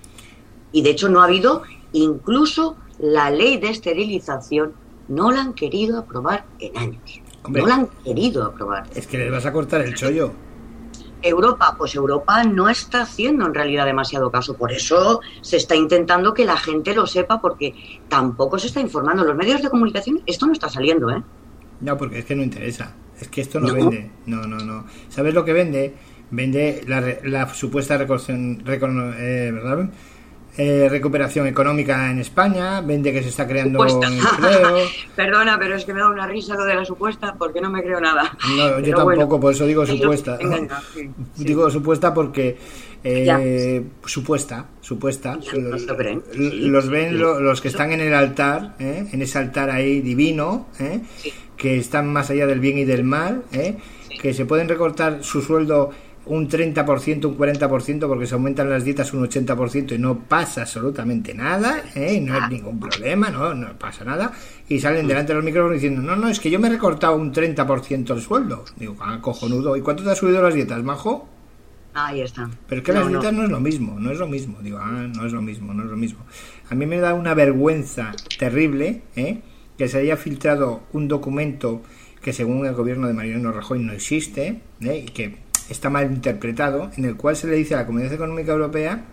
Y de hecho no ha habido, incluso la ley de esterilización no la han querido aprobar en años. Hombre, no la han querido aprobar. Es que les vas a cortar el chollo. Europa, pues Europa no está haciendo en realidad demasiado caso, por eso se está intentando que la gente lo sepa, porque tampoco se está informando. Los medios de comunicación, esto no está saliendo, ¿eh? No, porque es que no interesa, es que esto no, no. vende, no, no, no. ¿Sabes lo que vende? Vende la, la supuesta recon, recon, eh, ¿verdad? Eh, recuperación económica en España, vende que se está creando empleo. Perdona, pero es que me da una risa lo de la supuesta, porque no me creo nada. No, yo pero tampoco, bueno, por eso digo supuesta. Venga, sí, sí. Digo supuesta porque eh, supuesta, supuesta. Ya, no se creen. Sí, los ven sí. lo, los que están en el altar, ¿eh? En ese altar ahí divino, ¿eh? Sí. Que están más allá del bien y del mal, ¿eh? Sí. Que se pueden recortar su sueldo un treinta por ciento, un cuarenta por ciento, porque se aumentan las dietas un ochenta por ciento y no pasa absolutamente nada, ¿eh? No es ningún problema, no, no pasa nada, y salen delante de los micrófonos diciendo, no, no, es que yo me he recortado un treinta por ciento el sueldo. Digo, ah, cojonudo, ¿y cuánto te ha subido las dietas, majo? Ahí está. Pero es que no, las dietas no. no es lo mismo, no es lo mismo, digo, ah, no es lo mismo, no es lo mismo. A mí me da una vergüenza terrible, ¿eh? Que se haya filtrado un documento que según el gobierno de Mariano Rajoy no existe, ¿eh? Y que está mal interpretado, en el cual se le dice a la Comunidad Económica Europea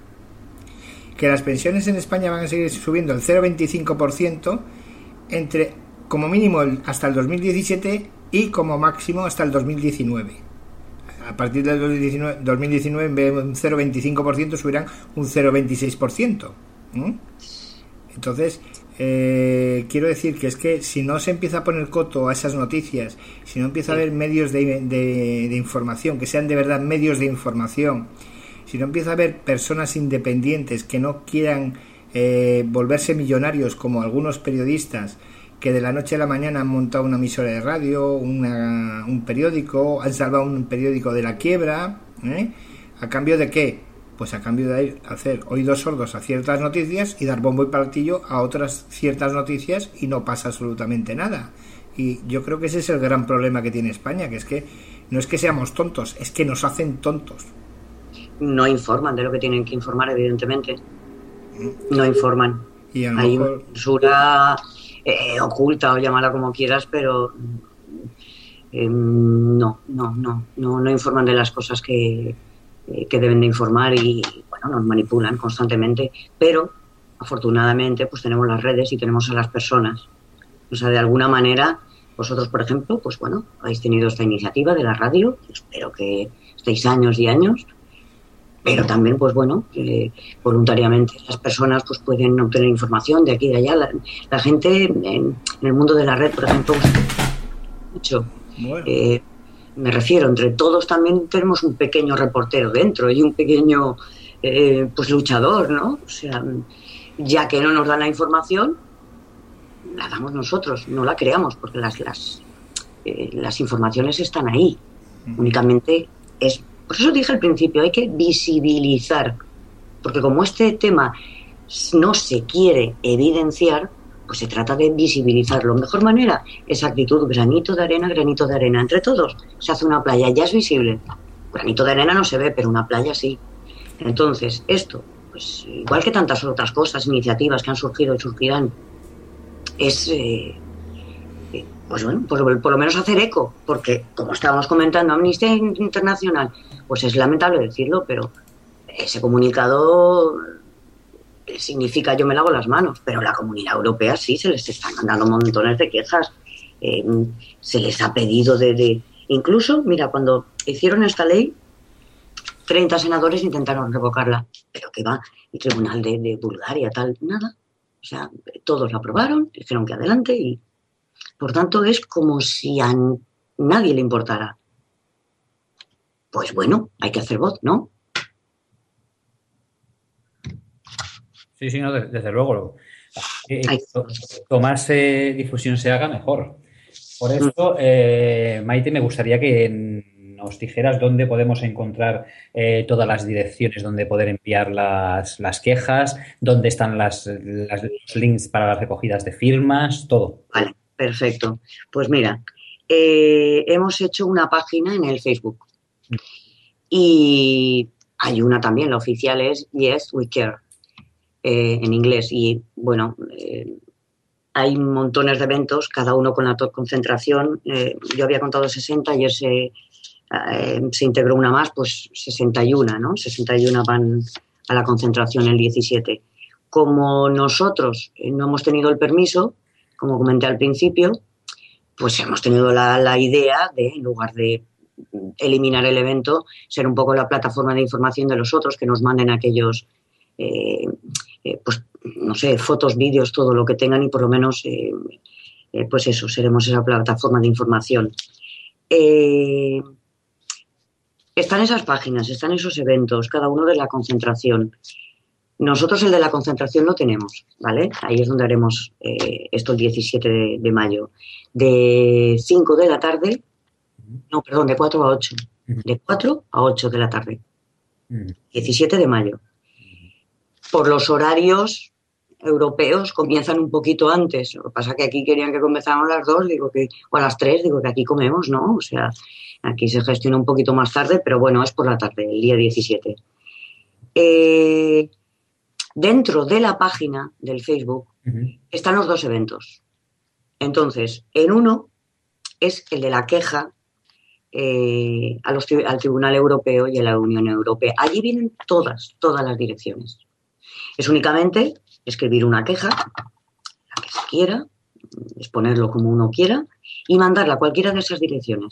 que las pensiones en España van a seguir subiendo el cero coma veinticinco por ciento entre, como mínimo, el, hasta el dos mil diecisiete y como máximo hasta el dos mil diecinueve. A partir del dos mil diecinueve, en vez de un cero coma veinticinco por ciento subirán un cero coma veintiséis por ciento. ¿Mm? Entonces, eh, quiero decir que es que si no se empieza a poner coto a esas noticias, si no empieza a haber medios de, de, de información, que sean de verdad medios de información, si no empieza a haber personas independientes que no quieran eh, volverse millonarios como algunos periodistas que de la noche a la mañana han montado una emisora de radio, una, un periódico, han salvado un periódico de la quiebra, ¿eh? ¿A cambio de qué? Pues a cambio de hacer oídos sordos a ciertas noticias y dar bombo y platillo a otras ciertas noticias y no pasa absolutamente nada. Y yo creo que ese es el gran problema que tiene España, que es que no es que seamos tontos, es que nos hacen tontos. No informan de lo que tienen que informar, evidentemente. No informan. Y a lo Hay mejor... una censura eh, oculta, o llámala como quieras, pero eh, no, no, no, no, no informan de las cosas que, eh, que deben de informar y, bueno, nos manipulan constantemente, pero afortunadamente pues tenemos las redes y tenemos a las personas. O sea, de alguna manera, vosotros, por ejemplo, pues bueno, habéis tenido esta iniciativa de la radio, espero que estéis años y años, pero también, pues bueno, eh, voluntariamente las personas pues pueden obtener información de aquí y de allá. La, la gente en, en el mundo de la red, por ejemplo, mucho. Bueno. Eh, me refiero, entre todos también tenemos un pequeño reportero dentro y un pequeño eh, pues luchador, ¿no? O sea, ya que no nos dan la información, la damos nosotros, no la creamos, porque las las, eh, las informaciones están ahí. Uh-huh. Únicamente es... Por eso dije al principio, hay que visibilizar, porque como este tema no se quiere evidenciar, pues se trata de visibilizarlo. La mejor manera es actitud, granito de arena, granito de arena. Entre todos se hace una playa, ya es visible. Granito de arena no se ve, pero una playa sí. Entonces, esto, pues igual que tantas otras cosas, iniciativas que han surgido y surgirán, es... Eh, pues bueno, por, por lo menos hacer eco, porque como estábamos comentando, Amnistía Internacional, pues es lamentable decirlo, pero ese comunicado significa yo me lavo las manos, pero la Comunidad Europea sí se les están mandando montones de quejas, eh, se les ha pedido de, de... Incluso, mira, cuando hicieron esta ley, treinta senadores intentaron revocarla, pero que va, el Tribunal de, de Bulgaria, tal, nada. O sea, todos la aprobaron, dijeron que adelante y... Por tanto, es como si a nadie le importara. Pues bueno, hay que hacer voz, ¿no? Sí, sí, no, desde, desde luego. Eh, Cuanto más eh, difusión se haga, mejor. Por eso, eh, Maite, me gustaría que nos dijeras dónde podemos encontrar eh, todas las direcciones donde poder enviar las, las quejas, dónde están las, las, los links para las recogidas de firmas, todo. Vale. Perfecto. Pues mira, eh, hemos hecho una página en el Facebook y hay una también, la oficial es Yes, We Care, eh, en inglés. Y bueno, eh, hay montones de eventos, cada uno con la concentración. Eh, yo había contado sesenta, ayer se, eh, se integró una más, pues sesenta y uno, ¿no? sesenta y uno van a la concentración el diecisiete. Como nosotros eh, no hemos tenido el permiso, como comenté al principio, pues hemos tenido la, la idea de, en lugar de eliminar el evento, ser un poco la plataforma de información de los otros, que nos manden aquellos, eh, eh, pues no sé, fotos, vídeos, todo lo que tengan y por lo menos, eh, eh, pues eso, seremos esa plataforma de información. Eh, están esas páginas, están esos eventos, cada uno de la concentración. Nosotros el de la concentración lo tenemos, ¿vale? Ahí es donde haremos eh, esto el diecisiete de, de mayo. De cinco de la tarde, no, perdón, de cuatro a ocho. De cuatro a ocho de la tarde. diecisiete de mayo. Por los horarios europeos comienzan un poquito antes. Lo que pasa es que aquí querían que comenzáramos a las dos, digo que, o a las tres, digo que aquí comemos, ¿no? O sea, aquí se gestiona un poquito más tarde, pero bueno, es por la tarde, el día diecisiete. Eh... Dentro de la página del Facebook uh-huh. están los dos eventos. Entonces, en uno es el de la queja eh, a los, al Tribunal Europeo y a la Unión Europea. Allí vienen todas, todas las direcciones. Es únicamente escribir una queja, la que se quiera, exponerlo como uno quiera, y mandarla a cualquiera de esas direcciones.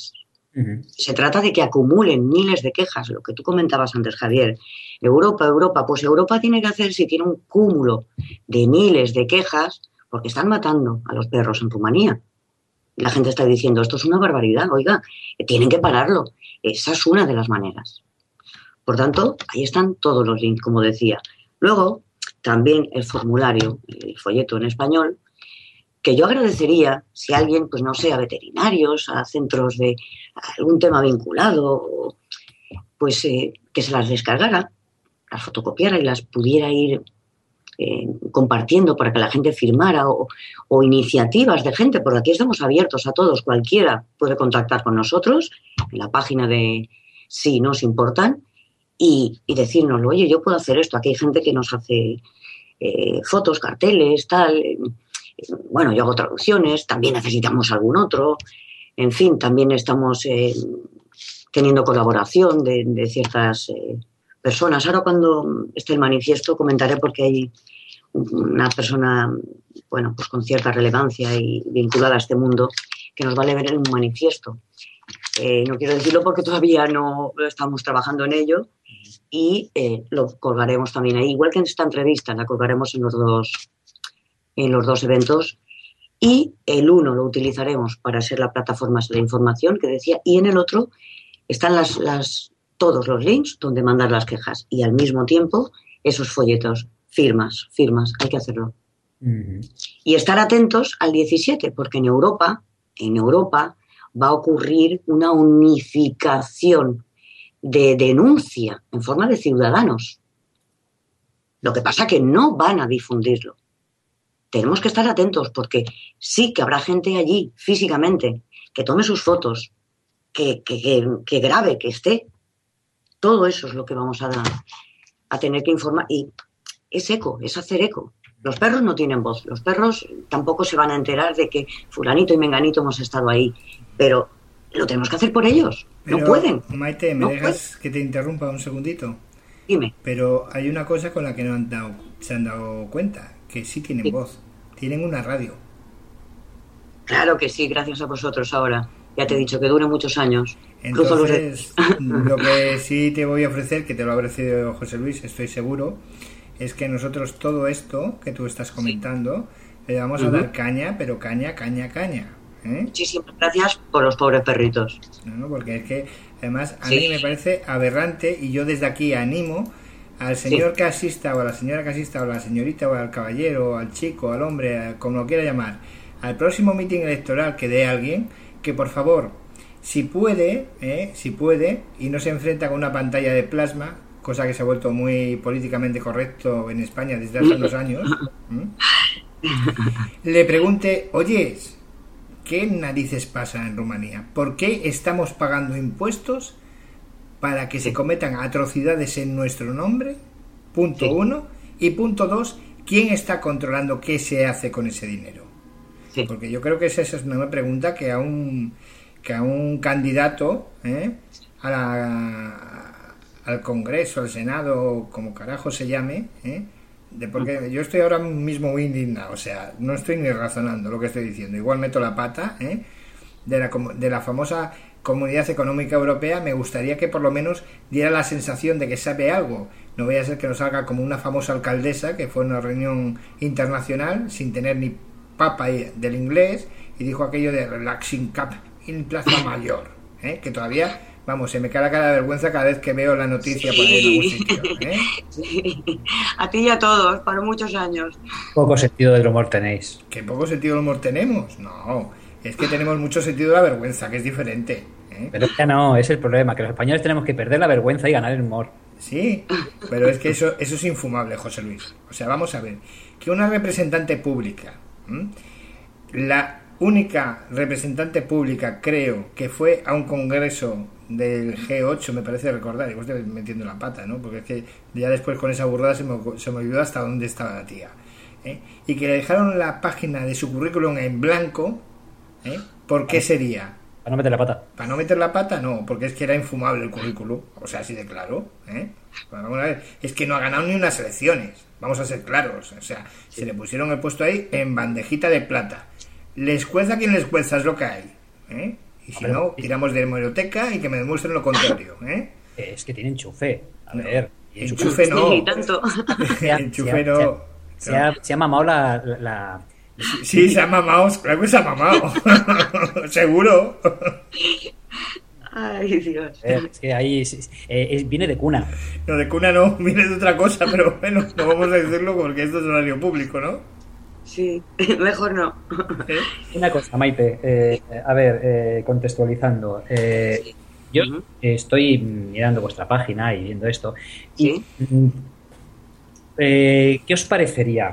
Uh-huh. Se trata de que acumulen miles de quejas, lo que tú comentabas antes, Javier. Europa, Europa, pues Europa tiene que hacer, si tiene un cúmulo de miles de quejas, porque están matando a los perros en Rumanía. La gente está diciendo, esto es una barbaridad, oiga, tienen que pararlo. Esa es una de las maneras. Por tanto, ahí están todos los links, como decía. Luego, también el formulario, el folleto en español, que yo agradecería si alguien, pues no sé, a veterinarios, a centros de a algún tema vinculado, pues eh, que se las descargara, las fotocopiara y las pudiera ir eh, compartiendo para que la gente firmara, o, o iniciativas de gente, porque aquí estamos abiertos a todos, cualquiera puede contactar con nosotros en la página de Si Nos Importan y, y decírnoslo, oye, yo puedo hacer esto, aquí hay gente que nos hace eh, fotos, carteles, tal, eh, bueno, yo hago traducciones, también necesitamos algún otro, en fin, también estamos eh, teniendo colaboración de, de ciertas eh, personas. Ahora cuando esté el manifiesto comentaré porque hay una persona, bueno, pues con cierta relevancia y vinculada a este mundo que nos va a leer un manifiesto. Eh, no quiero decirlo porque todavía no estamos trabajando en ello y eh, lo colgaremos también ahí, igual que en esta entrevista, la colgaremos en los dos en los dos eventos, y el uno lo utilizaremos para ser la plataforma de información que decía, y en el otro están las, las, todos los links donde mandar las quejas, y al mismo tiempo esos folletos, firmas, firmas, hay que hacerlo. Uh-huh. Y estar atentos al diecisiete, porque en Europa, en Europa va a ocurrir una unificación de denuncia en forma de ciudadanos. Lo que pasa es que no van a difundirlo. Tenemos que estar atentos porque sí que habrá gente allí físicamente que tome sus fotos, que, que, que, que grabe, que esté. Todo eso es lo que vamos a, a tener que informar. Y es eco, es hacer eco. Los perros no tienen voz. Los perros tampoco se van a enterar de que fulanito y menganito hemos estado ahí. Pero lo tenemos que hacer por ellos. Pero, no pueden. Maite, ¿me no dejas pueden. que te interrumpa un segundito? Dime. Pero hay una cosa con la que no han dado, se han dado cuenta. Que sí tienen sí. voz, tienen una radio. Claro que sí, gracias a vosotros ahora. Ya te he dicho que dure muchos años. Entonces, lo que sí te voy a ofrecer, que te lo ha ofrecido José Luis, estoy seguro, es que nosotros todo esto que tú estás comentando, sí. le vamos uh-huh. a dar caña, pero caña, caña, caña. ¿eh? Muchísimas gracias por los pobres perritos. No, no, porque es que además a sí. mí me parece aberrante y yo desde aquí animo al señor sí. que asista o a la señora que asista o a la señorita o al caballero o al chico, al hombre, como lo quiera llamar, al próximo mitin electoral que dé alguien, que por favor, si puede, eh, si puede y no se enfrenta con una pantalla de plasma, cosa que se ha vuelto muy políticamente correcto en España desde hace unos años, ¿eh? le pregunte, oye, ¿qué narices pasa en Rumanía? ¿Por qué estamos pagando impuestos para que se cometan atrocidades en nuestro nombre? Punto sí. uno. Y punto dos, ¿quién está controlando qué se hace con ese dinero? Sí. Porque yo creo que esa es una pregunta que a un que a un candidato ¿eh? a la, al Congreso, al Senado, como carajo se llame, ¿eh? de porque yo estoy ahora mismo muy indignado, o sea, no estoy ni razonando lo que estoy diciendo. Igual meto la pata ¿eh? de la de la famosa Comunidad Económica Europea. Me gustaría que por lo menos diera la sensación de que sabe algo. No vaya a ser que nos salga como una famosa alcaldesa que fue a una reunión internacional sin tener ni papa del inglés y dijo aquello de relaxing cap in Plaza Mayor, ¿eh? que todavía, vamos, se me cae la cara de vergüenza cada vez que veo la noticia sí. por ahí en algún sitio. ¿eh? Sí. A ti y a todos, para muchos años. Poco sentido del humor tenéis. ¿Qué poco sentido del humor tenemos? No, es que tenemos mucho sentido de la vergüenza, que es diferente. ¿eh? Pero es que no, es el problema, que los españoles tenemos que perder la vergüenza y ganar el humor. Sí, pero es que eso, eso es infumable, José Luis. O sea, vamos a ver, que una representante pública, ¿m? la única representante pública, creo, que fue a un congreso del G ocho, me parece recordar, igual estoy metiendo la pata, ¿no? Porque es que ya después con esa burrada se me, se me olvidó hasta dónde estaba la tía, ¿eh? Y que le dejaron la página de su currículum en blanco, ¿eh? ¿Por qué sería? Para no meter la pata. Para no meter la pata, no, porque es que era infumable el currículum, o sea, así de claro, ¿eh? Bueno, vamos a ver, es que no ha ganado ni unas elecciones, vamos a ser claros, o sea, se le pusieron el puesto ahí en bandejita de plata. Les cueza quien les cueza, es lo que hay, ¿eh? Y si no, tiramos de hemeroteca y que me demuestren lo contrario, ¿eh? Es que tiene enchufe. A ver. Enchufe no. Sí, tanto. Se ha, enchufe no. Se ha, se ha mamado la... la, la... Sí, sí, se ha mamado. Claro que se ha mamado. Seguro. Ay, Dios. Eh, es que ahí es, eh, es, viene de cuna. No, de cuna no, viene de otra cosa, pero bueno, no vamos a decirlo porque esto es horario público, ¿no? Sí, mejor no. ¿Eh? Una cosa, Maite, eh, a ver, eh, contextualizando. Eh, sí. Yo uh-huh. estoy mirando vuestra página y viendo esto. ¿Sí? Y, eh, ¿qué os parecería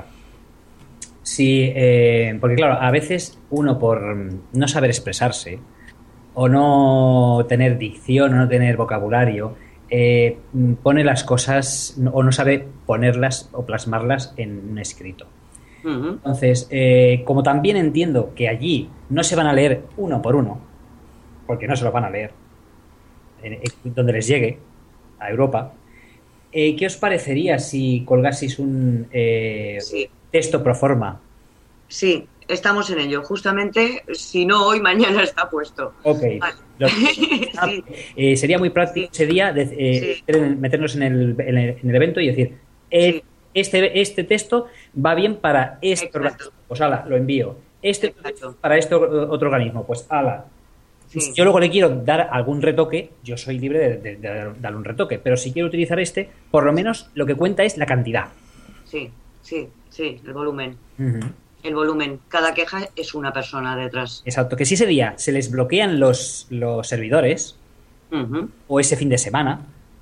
si, eh, porque claro, a veces uno por no saber expresarse o no tener dicción o no tener vocabulario, eh, pone las cosas o no sabe ponerlas o plasmarlas en un escrito. Uh-huh. Entonces, eh, como también entiendo que allí no se van a leer uno por uno, porque no se lo van a leer, en, en, donde les llegue a Europa, eh, ¿qué os parecería si colgaseis un eh, sí. texto pro forma? Sí, estamos en ello. Justamente, si no hoy, mañana está puesto. Ok. Vale. Lo, ah, sí. eh, sería muy práctico sí. ese día de, eh, sí. meternos en el, en, el, en el evento y decir... Eh, sí. Este, este texto va bien para este Exacto. organismo, pues ala, lo envío. Este Exacto. para este otro organismo, pues ala. Sí. Si yo luego le quiero dar algún retoque, yo soy libre de, de, de darle un retoque, pero si quiero utilizar este, por lo menos lo que cuenta es la cantidad. Sí, sí, sí, el volumen. Uh-huh. El volumen. Cada queja es una persona detrás. Exacto, que si ese día se les bloquean los, los servidores, uh-huh. o ese fin de semana,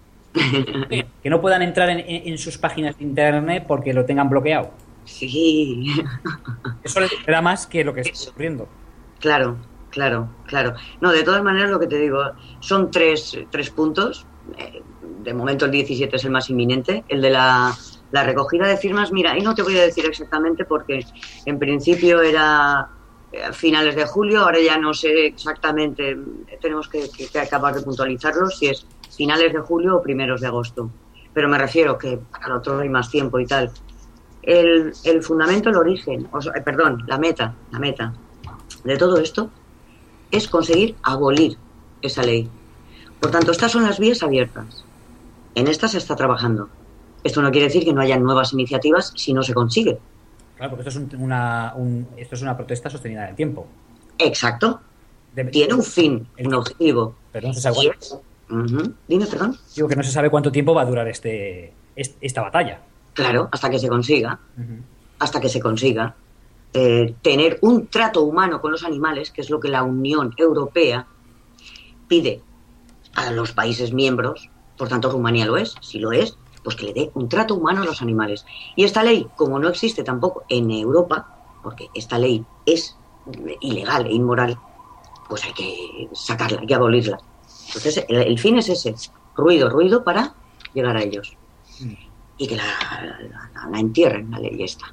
que no puedan entrar en, en, en sus páginas de internet porque lo tengan bloqueado. Sí. Eso le da más que lo que está ocurriendo. Claro, claro, claro. No, de todas maneras, lo que te digo, son tres, tres puntos. De momento el diecisiete es el más inminente, el de la, la recogida de firmas. Mira, y no te voy a decir exactamente porque en principio era a finales de julio, ahora ya no sé exactamente, tenemos que, que, que acabar de puntualizarlo, si es finales de julio o primeros de agosto. Pero me refiero que para el otro hay más tiempo y tal. El, el fundamento, el origen, o sea, perdón, la meta, la meta de todo esto es conseguir abolir esa ley. Por tanto, estas son las vías abiertas. En estas se está trabajando. Esto no quiere decir que no haya nuevas iniciativas si no se consigue. Claro, porque esto es, un, una, un, esto es una protesta sostenida en el tiempo. Exacto. De, Tiene un fin, un tiempo. objetivo. Pero no se sabe cuánto. Uh-huh. Dime, perdón. Digo que no se sabe cuánto tiempo va a durar este, este esta batalla. Claro, hasta que se consiga. Uh-huh. Hasta que se consiga eh, tener un trato humano con los animales, que es lo que la Unión Europea pide a los países miembros. Por tanto, Rumanía lo es. Si lo es, pues que le dé un trato humano a los animales. Y esta ley, como no existe tampoco en Europa, porque esta ley es ilegal e inmoral, pues hay que sacarla, hay que abolirla. Entonces, el, el fin es ese, ruido, ruido para llegar a ellos. Mm. Y que la, la, la entierren, la ley esta.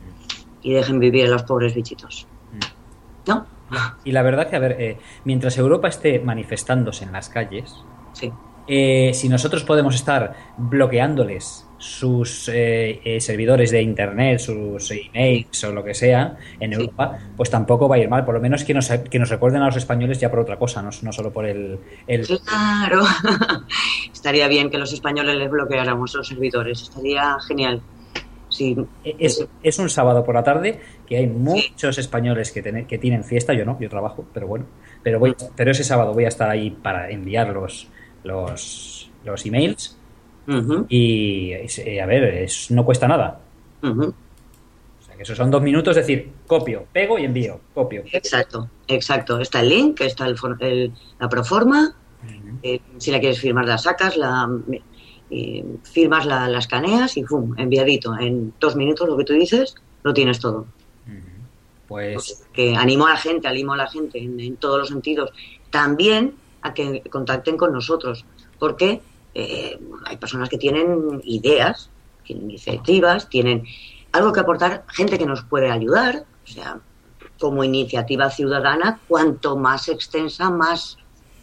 Y dejen vivir a los pobres bichitos. Mm. ¿No? Y la verdad que, a ver, eh, mientras Europa esté manifestándose en las calles, sí. eh, si nosotros podemos estar bloqueándoles sus eh, eh, servidores de internet, sus emails o lo que sea en Europa, sí. pues tampoco va a ir mal. Por lo menos que nos, que nos recuerden a los españoles ya por otra cosa, no, no solo por el, el... Claro. Estaría bien que los españoles les bloqueáramos los servidores. Estaría genial. Sí. Es, es un sábado por la tarde que hay muchos sí. españoles que, ten, que tienen fiesta. Yo no, yo trabajo, pero bueno. Pero, voy, pero ese sábado voy a estar ahí para enviar los, los, los emails. Uh-huh. Y eh, a ver, es, no cuesta nada. Uh-huh. O sea que esos son dos minutos, es decir, copio, pego y envío, copio. Exacto, exacto. Está el link, está el, el, la proforma. Uh-huh. Eh, si la quieres firmar, la sacas, la eh, firmas, la, la escaneas y ¡pum! Enviadito. En dos minutos, lo que tú dices, lo tienes todo. Uh-huh. Pues... pues que animo a la gente, animo a la gente en, en todos los sentidos. También a que contacten con nosotros, porque Eh, hay personas que tienen ideas, tienen iniciativas, tienen algo que aportar, gente que nos puede ayudar. O sea, como iniciativa ciudadana, cuanto más extensa, más,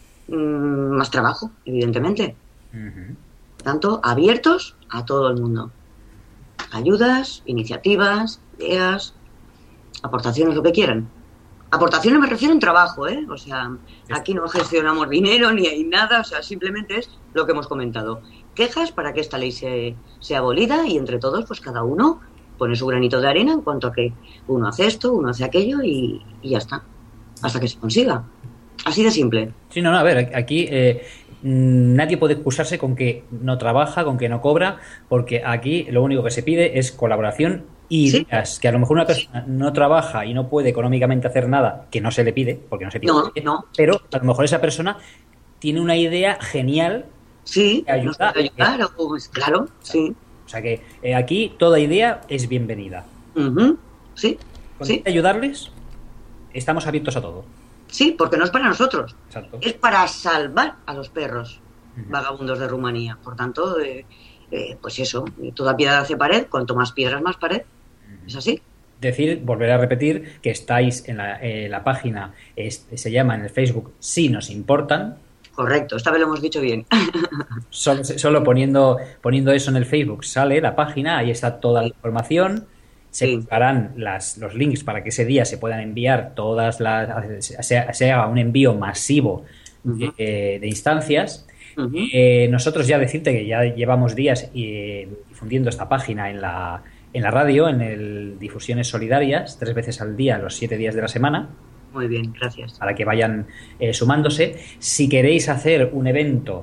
mmm, más trabajo, evidentemente. Uh-huh. Por tanto, abiertos a todo el mundo. Ayudas, iniciativas, ideas, aportaciones, lo que quieran. Aportaciones me refiero en trabajo, ¿eh? O sea, aquí no gestionamos dinero ni hay nada, o sea, simplemente es lo que hemos comentado. Quejas para que esta ley se, sea abolida y entre todos, pues cada uno pone su granito de arena en cuanto a que uno hace esto, uno hace aquello y, y ya está, hasta que se consiga. Así de simple. Sí, no, no, a ver, aquí eh, nadie puede excusarse con que no trabaja, con que no cobra, porque aquí lo único que se pide es colaboración y ¿Sí? ideas, que a lo mejor una persona no trabaja y no puede económicamente hacer nada, que no se le pide, porque no se pide, No, no. pero a lo mejor esa persona tiene una idea genial. Sí, que nos ayuda, puede ayudar, o, pues, claro, sí. O sea que eh, aquí toda idea es bienvenida. Uh-huh. Sí, Con sí. ayudarles, estamos abiertos a todo. Sí, porque no es para nosotros. Exacto. Es para salvar a los perros Uh-huh. vagabundos de Rumanía. Por tanto, eh, eh, pues eso, toda piedra hace pared, cuanto más piedras, más pared. ¿Es así? Decir, volver a repetir, que estáis en la, eh, la página, es, se llama en el Facebook Si Nos Importan. Correcto, esta vez lo hemos dicho bien. Solo, solo poniendo, poniendo eso en el Facebook sale la página, ahí está toda la información. Se Sí. colocarán las, los links para que ese día se puedan enviar todas las. Se, se haga un envío masivo de, Uh-huh. eh, de instancias. Uh-huh. Eh, nosotros ya decirte que ya llevamos días eh, difundiendo esta página en la, en la radio, en el Difusiones Solidarias, tres veces al día, los siete días de la semana, Muy bien, gracias. para que vayan eh, sumándose. Si queréis hacer un evento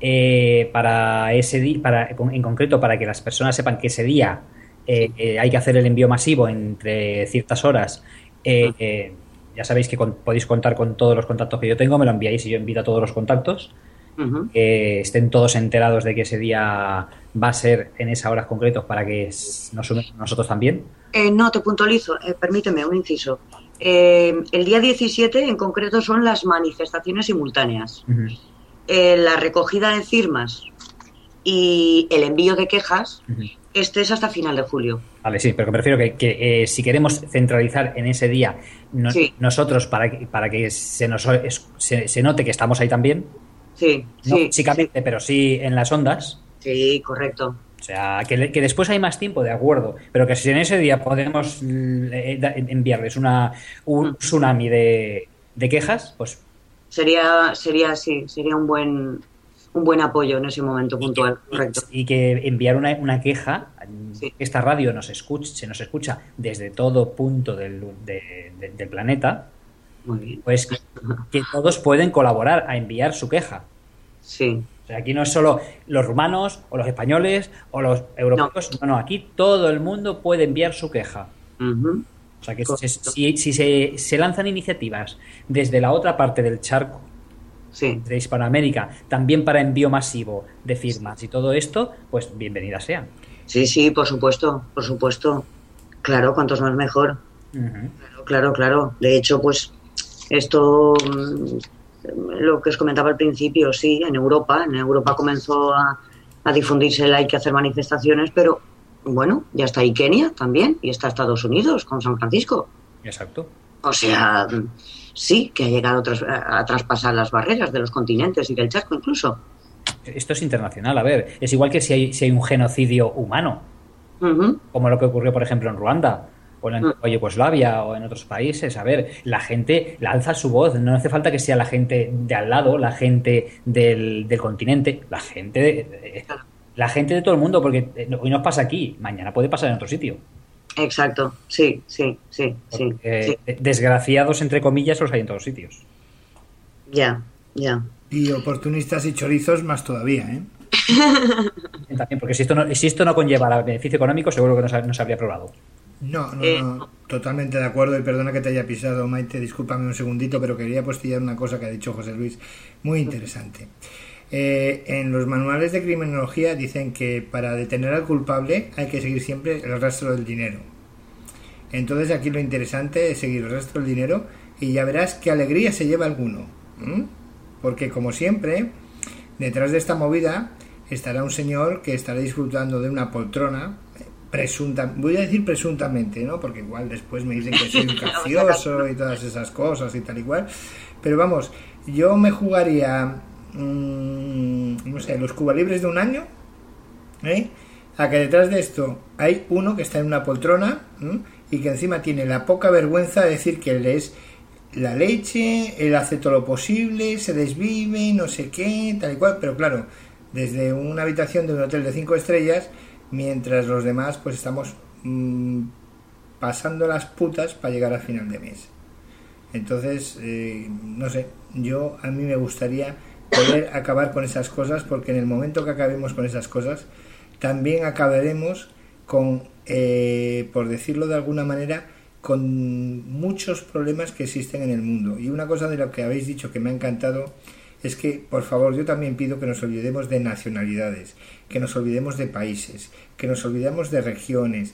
eh, para ese día, para, en concreto para que las personas sepan que ese día eh, eh, hay que hacer el envío masivo entre ciertas horas, eh, eh, ya sabéis que con, podéis contar con todos los contactos que yo tengo, me lo enviáis y yo invito a todos los contactos. Uh-huh. Que estén todos enterados de que ese día va a ser en esas horas concretas para que nos sumemos nosotros también. Eh, no, te puntualizo, eh, permíteme un inciso. Eh, el día diecisiete en concreto son las manifestaciones simultáneas. Uh-huh. Eh, la recogida de firmas y el envío de quejas, Uh-huh. este es hasta final de julio. Vale, sí, pero me refiero que, que eh, si queremos centralizar en ese día no, Sí. nosotros para que, para que se nos es, se, se note que estamos ahí también, Sí, no sí, físicamente, pero sí en las ondas. sí, correcto. O sea, que, le- que después hay más tiempo, de acuerdo, pero que si en ese día podemos eh, da- enviarles una, un tsunami de, de quejas, pues Sería, sería, sí, sería un buen, un buen apoyo en ese momento puntual, y, correcto. y que enviar una, una queja, Sí. esta radio nos escucha, se nos escucha desde todo punto del, de- de- del planeta, Muy bien. pues que, que todos pueden colaborar a enviar su queja. Sí, O sea, aquí no es solo los rumanos o los españoles o los europeos, no, no, aquí todo el mundo puede enviar su queja. ujú, O sea, que Correcto. se- si, si se, se lanzan iniciativas desde la otra parte del charco, sí, de Hispanoamérica, también para envío masivo de firmas y todo esto, pues bienvenidas sean. sí, sí, por supuesto, por supuesto. Claro, cuantos más mejor. Ujú. Claro, claro, claro. De hecho, pues esto, mm, lo que os comentaba al principio, sí, en Europa, en Europa comenzó a, a difundirse el hay que hacer manifestaciones, pero bueno, ya está ahí Kenia también, y está Estados Unidos con San Francisco. Exacto. O sea, mm, sí, que ha llegado a, tras- a traspasar las barreras de los continentes y del charco incluso. Esto es internacional, a ver, es igual que si hay, si hay un genocidio humano, Ujú, como lo que ocurrió, por ejemplo, en Ruanda, o en Mm. o Yugoslavia, o en otros países. A ver, la gente la alza su voz, no hace falta que sea la gente de al lado, la gente del, del continente, la gente de, de- la gente de todo el mundo, porque eh, hoy nos pasa aquí, mañana puede pasar en otro sitio. Exacto, sí, sí, sí, sí, Porque, sí. eh, desgraciados, entre comillas, los hay en todos sitios. Ya, ya. Y oportunistas y chorizos más todavía, ¿eh? También, porque si esto no, si esto no conlleva beneficio económico, seguro que no se, no se habría probado. No, no, Eh, no, totalmente de acuerdo y perdona que te haya pisado, Maite, discúlpame un segundito, pero quería postillar una cosa que ha dicho José Luis, muy interesante. Eh, en los manuales de criminología dicen que para detener al culpable hay que seguir siempre el rastro del dinero. Entonces aquí lo interesante es seguir el rastro del dinero y ya verás qué alegría se lleva alguno. ¿m? Porque como siempre, detrás de esta movida estará un señor que estará disfrutando de una poltrona, presunta, voy a decir presuntamente, ¿no? Porque igual después me dicen que soy un capcioso y todas esas cosas y tal y cual. Pero vamos, yo me jugaría, mmm, no sé, los cubalibres de un año, ¿eh? A que detrás de esto hay uno que está en una poltrona, ¿m? Y que encima tiene la poca vergüenza de decir que él es la leche, él hace todo lo posible, se desvive, no sé qué, tal y cual, pero claro, desde una habitación de un hotel de cinco estrellas, mientras los demás pues estamos mmm, pasando las putas para llegar al final de mes. Entonces, eh, no sé, yo a mí me gustaría poder acabar con esas cosas, porque en el momento que acabemos con esas cosas, también acabaremos con, eh, por decirlo de alguna manera, con muchos problemas que existen en el mundo. Y una cosa de lo que habéis dicho que me ha encantado es que, por favor, yo también pido que nos olvidemos de nacionalidades, que nos olvidemos de países, que nos olvidemos de regiones,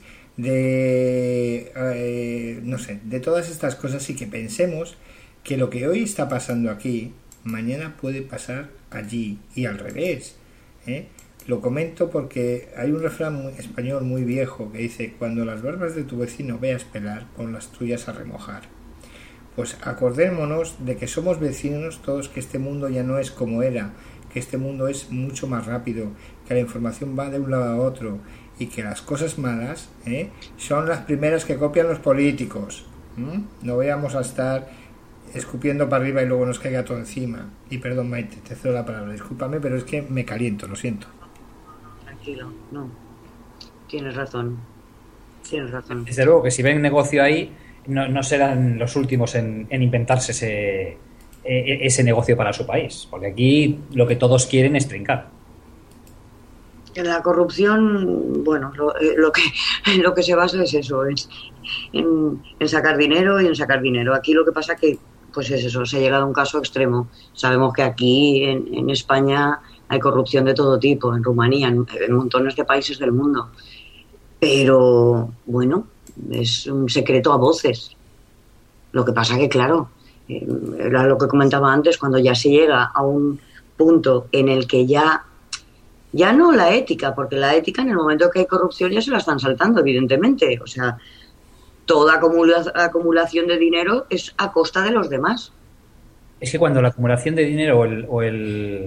de eh, no sé, de todas estas cosas, y que pensemos que lo que hoy está pasando aquí mañana puede pasar allí y al revés, ¿eh? Lo comento porque hay un refrán muy, español muy viejo que dice: cuando las barbas de tu vecino veas pelar, pon las tuyas a remojar. Pues acordémonos de que somos vecinos todos, que este mundo ya no es como era, que este mundo es mucho más rápido, que la información va de un lado a otro, y que las cosas malas ¿eh? son las primeras que copian los políticos. ¿Mm? No vayamos a estar escupiendo para arriba y luego nos caiga todo encima. Y perdón, Maite, te cedo la palabra, discúlpame, pero es que me caliento, lo siento. Tranquilo, no, tienes razón, tienes razón. Desde luego que si ven negocio ahí, no, no serán los últimos en, en inventarse ese, ese negocio para su país, porque aquí lo que todos quieren es trincar. La corrupción, bueno, lo, lo que lo que se basa es eso, es en, en sacar dinero y en sacar dinero. Aquí lo que pasa que, pues es eso, se ha llegado a un caso extremo. Sabemos que aquí en, en España hay corrupción de todo tipo, en Rumanía, en, en montones de países del mundo. Pero, bueno, es un secreto a voces. Lo que pasa que, claro, eh, era lo que comentaba antes, cuando ya se llega a un punto en el que ya... Ya no la ética, porque la ética en el momento que hay corrupción ya se la están saltando, evidentemente. O sea, toda acumula- acumulación de dinero es a costa de los demás. Es que cuando la acumulación de dinero o el, o el,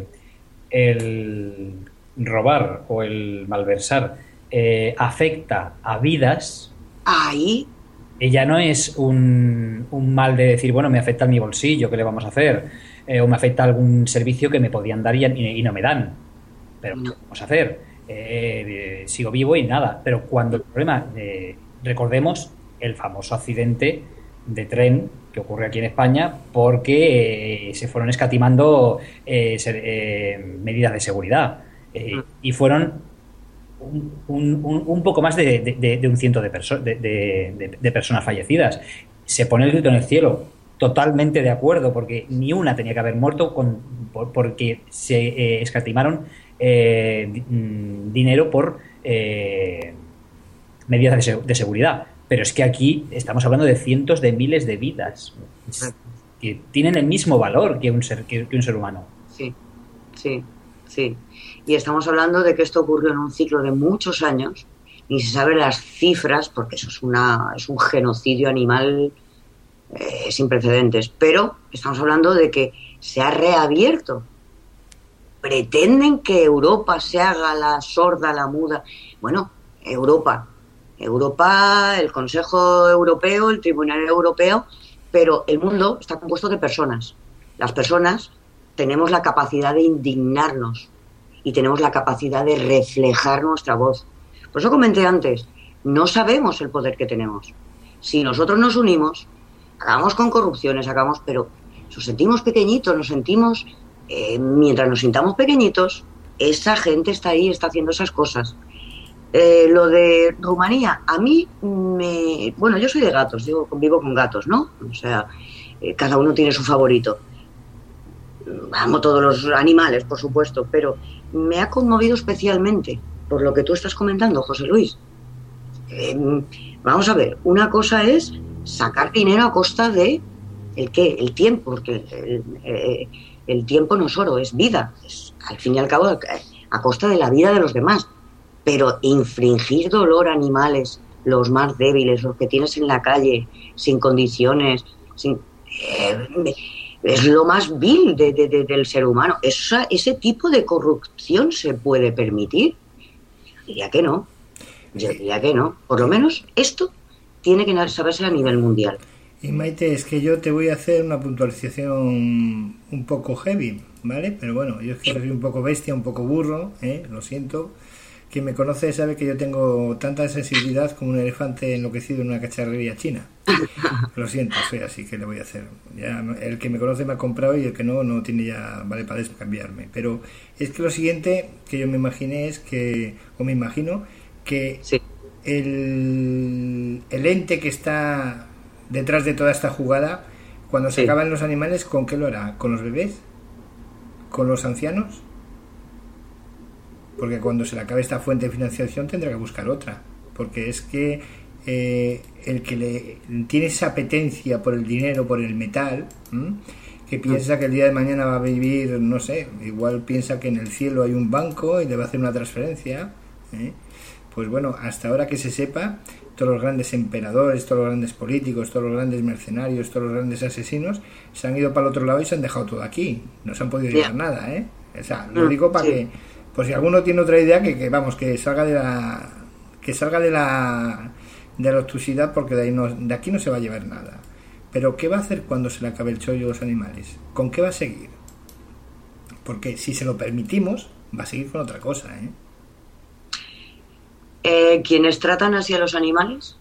el robar o el malversar eh, afecta a vidas, ahí ya no es un, un mal de decir, bueno, me afecta a mi bolsillo, ¿qué le vamos a hacer? Eh, o me afecta a algún servicio que me podían dar y, y no me dan. Pero ¿qué vamos a hacer? Eh, eh, sigo vivo y nada. Pero cuando el problema, eh, recordemos el famoso accidente de tren que ocurre aquí en España, porque eh, se fueron escatimando eh, se, eh, medidas de seguridad eh, y fueron un, un, un, un poco más de, de, de un ciento de, perso- de, de, de personas fallecidas. Se pone el grito en el cielo. Totalmente de acuerdo, porque ni una tenía que haber muerto con, por, porque se eh, escatimaron eh, dinero por eh, medidas de, de seguridad. Pero es que aquí estamos hablando de cientos de miles de vidas que tienen el mismo valor que un ser, que, que un ser humano. Sí, sí, sí. Y estamos hablando de que esto ocurrió en un ciclo de muchos años, ni se saben las cifras, porque eso es, una, es un genocidio animal Eh, sin precedentes, pero estamos hablando de que se ha reabierto. Pretenden que Europa se haga la sorda, la muda. Bueno, Europa, Europa, el Consejo Europeo, el Tribunal Europeo, pero el mundo está compuesto de personas. Las personas tenemos la capacidad de indignarnos y tenemos la capacidad de reflejar nuestra voz. Por eso comenté antes, no sabemos el poder que tenemos. Si nosotros nos unimos, acabamos con corrupciones, acabamos, pero nos sentimos pequeñitos, nos sentimos, eh, mientras nos sintamos pequeñitos, esa gente está ahí, está haciendo esas cosas. Eh, lo de Rumanía, a mí me... Bueno, yo soy de gatos, digo, vivo con gatos, ¿no? O sea, eh, cada uno tiene su favorito. Amo todos los animales, por supuesto, pero me ha conmovido especialmente por lo que tú estás comentando, José Luis. Eh, vamos a ver, una cosa es sacar dinero a costa de ¿el qué? El tiempo, porque el, el, el tiempo no es oro, es vida, es, al fin y al cabo a costa de la vida de los demás. Pero infringir dolor a animales, los más débiles, los que tienes en la calle, sin condiciones, sin, eh, es lo más vil de, de, de, del ser humano. Esa, ese tipo de corrupción se puede permitir. Diría que no. Yo diría que no. Por lo menos esto tiene que saberse a nivel mundial. Y Maite, es que yo te voy a hacer una puntualización un poco heavy, ¿vale? Pero bueno, yo es que soy un poco bestia, un poco burro, ¿eh? Lo siento. Quien me conoce sabe que yo tengo tanta sensibilidad como un elefante enloquecido en una cacharrería china. Lo siento, soy así, ¿qué le voy a hacer? Ya, el que me conoce me ha comprado y el que no, no tiene ya, vale para descambiarme. Pero es que lo siguiente que yo me imaginé es que, o me imagino, que Sí. el, el ente que está detrás de toda esta jugada, cuando se Sí. acaban los animales, ¿con qué lo hará? ¿Con los bebés? ¿Con los ancianos? Porque cuando se le acabe esta fuente de financiación tendrá que buscar otra, porque es que eh, el que le tiene esa apetencia por el dinero, por el metal, ¿m? que piensa que el día de mañana va a vivir, no sé, igual piensa que en el cielo hay un banco y le va a hacer una transferencia, ¿eh? Pues bueno, hasta ahora que se sepa, todos los grandes emperadores, todos los grandes políticos, todos los grandes mercenarios, todos los grandes asesinos se han ido para el otro lado y se han dejado todo aquí, no se han podido llevar Yeah. nada, ¿eh? O sea, lo digo para Sí. que, pues si alguno tiene otra idea, que, que vamos, que salga de la que salga de la de la obtusidad, porque de ahí no, de aquí no se va a llevar nada. Pero ¿qué va a hacer cuando se le acabe el chollo a los animales? ¿Con qué va a seguir? Porque si se lo permitimos, va a seguir con otra cosa, ¿eh? Eh, quienes tratan así a los animales,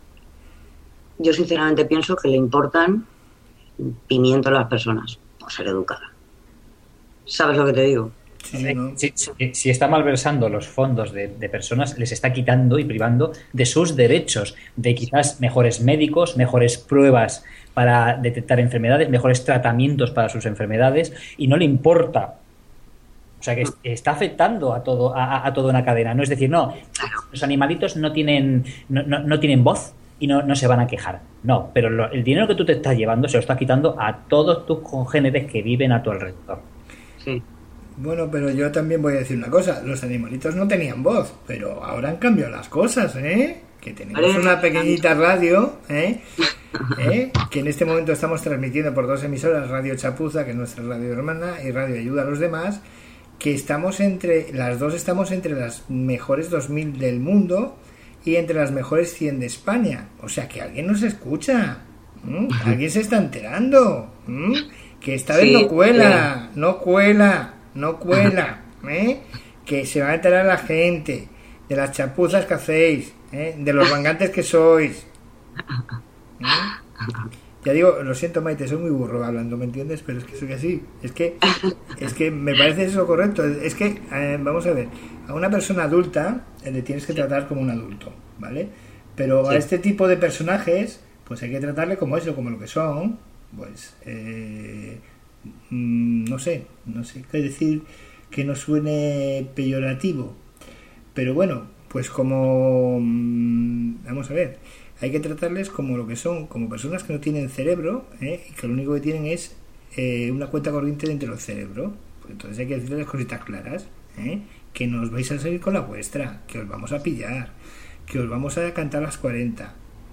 yo sinceramente pienso que le importan pimiento a las personas, por ser educada. ¿Sabes lo que te digo? Sí, ¿no? Si, si- si está malversando los fondos de, de personas, les está quitando y privando de sus derechos, de quizás mejores médicos, mejores pruebas para detectar enfermedades, mejores tratamientos para sus enfermedades, y no le importa. O sea que es- está afectando a todo, a, a- a toda una cadena. No es decir, no, Claro. los animalitos no tienen, no, no- no tienen voz y no, no se van a quejar. No, pero lo- el dinero que tú te estás llevando se lo estás quitando a todos tus congéneres que viven a tu alrededor. Sí. Bueno, pero yo también voy a decir una cosa, los animalitos no tenían voz, pero ahora han cambiado las cosas, ¿eh? Que tenemos Vale. una pequeñita radio, ¿eh? ¿eh? Que en este momento estamos transmitiendo por dos emisoras, Radio Chapuza, que es nuestra radio hermana, y Radio Ayuda a los Demás, que estamos entre, las dos estamos entre las mejores dos mil del mundo y entre las mejores cien de España. O sea, que alguien nos escucha, ¿m? Alguien se está enterando, ¿m? Que esta vez Sí, no cuela, no cuela, no cuela, ¿eh? Que se va a enterar la gente de las chapuzas que hacéis, ¿eh? De los vangantes que sois. ¿eh? Ya digo, lo siento, Maite, soy muy burro hablando, ¿me entiendes? Pero es que soy así. Es que es que me parece eso correcto. Es que, eh, vamos a ver, a una persona adulta eh, le tienes que tratar como un adulto, ¿vale? Pero a Sí. este tipo de personajes, pues hay que tratarle como eso, como lo que son. Pues, eh, mm, no sé, no sé qué decir que no suene peyorativo. Pero bueno, pues como... mm, vamos a ver, hay que tratarles como lo que son, como personas que no tienen cerebro, ¿eh? Y que lo único que tienen es eh, una cuenta corriente dentro del cerebro. Pues entonces hay que decirles las cositas claras, ¿eh? Que no os vais a salir con la vuestra, que os vamos a pillar, que os vamos a cantar las cuarenta.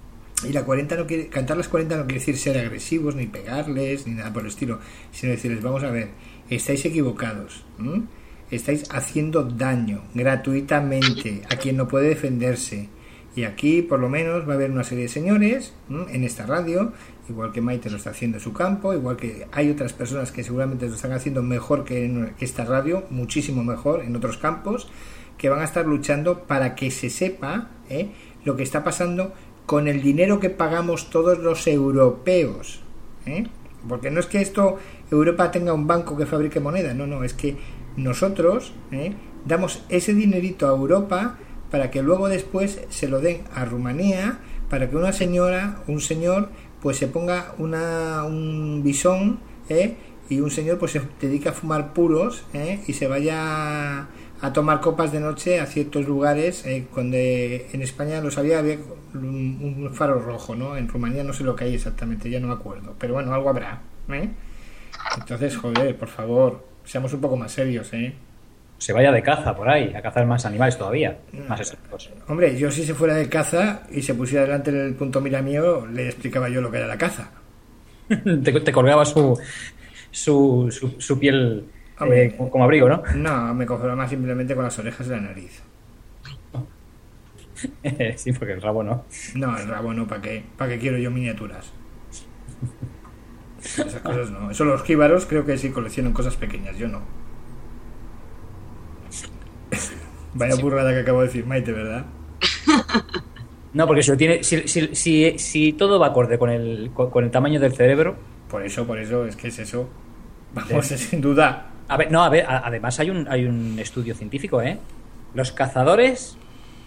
Y la cuarenta no quiere, cantar las cuarenta no quiere decir ser agresivos, ni pegarles, ni nada por el estilo, sino decirles, vamos a ver, estáis equivocados, ¿m? Estáis haciendo daño gratuitamente a quien no puede defenderse. Y aquí, por lo menos, va a haber una serie de señores, ¿m? En esta radio, igual que Maite lo está haciendo en su campo, igual que hay otras personas que seguramente lo están haciendo mejor que, en, que esta radio, muchísimo mejor en otros campos, que van a estar luchando para que se sepa, ¿eh? Lo que está pasando con el dinero que pagamos todos los europeos, ¿eh? Porque no es que esto Europa tenga un banco que fabrique moneda, no, no, es que nosotros, ¿eh? damos ese dinerito a Europa para que luego después se lo den a Rumanía, para que una señora, un señor, pues se ponga una, un bisón, ¿eh? Y un señor pues se dedica a fumar puros, ¿eh? Y se vaya a tomar copas de noche a ciertos lugares, eh, donde en España lo sabía, había un, un faro rojo, ¿no? En Rumanía no sé lo que hay exactamente, ya no me acuerdo, pero bueno, algo habrá, ¿eh? Entonces, joder, por favor, seamos un poco más serios, ¿eh? Se vaya de caza por ahí, a cazar más animales todavía, más exóticos. Hombre, yo si se fuera de caza y se pusiera delante del punto mira mío, le explicaba yo lo que era la caza. te, te colgaba su, su, su, su piel Hombre, eh, como abrigo, ¿no? No, me conformaba simplemente con las orejas y la nariz. Sí, porque el rabo no. No, el rabo no, ¿para qué? ¿Para qué quiero yo miniaturas? Esas cosas no. Eso los jíbaros creo que sí coleccionan cosas pequeñas, yo no. Vaya burrada que acabo de decir, Maite, ¿verdad? No, porque si, lo tiene, si, si, si, si todo va acorde con el, con, con el tamaño del cerebro... Por eso, por eso, es que es eso. Vamos, de... sin duda. A ver, no, a ver, a, además hay un, hay un estudio científico, ¿eh? Los cazadores...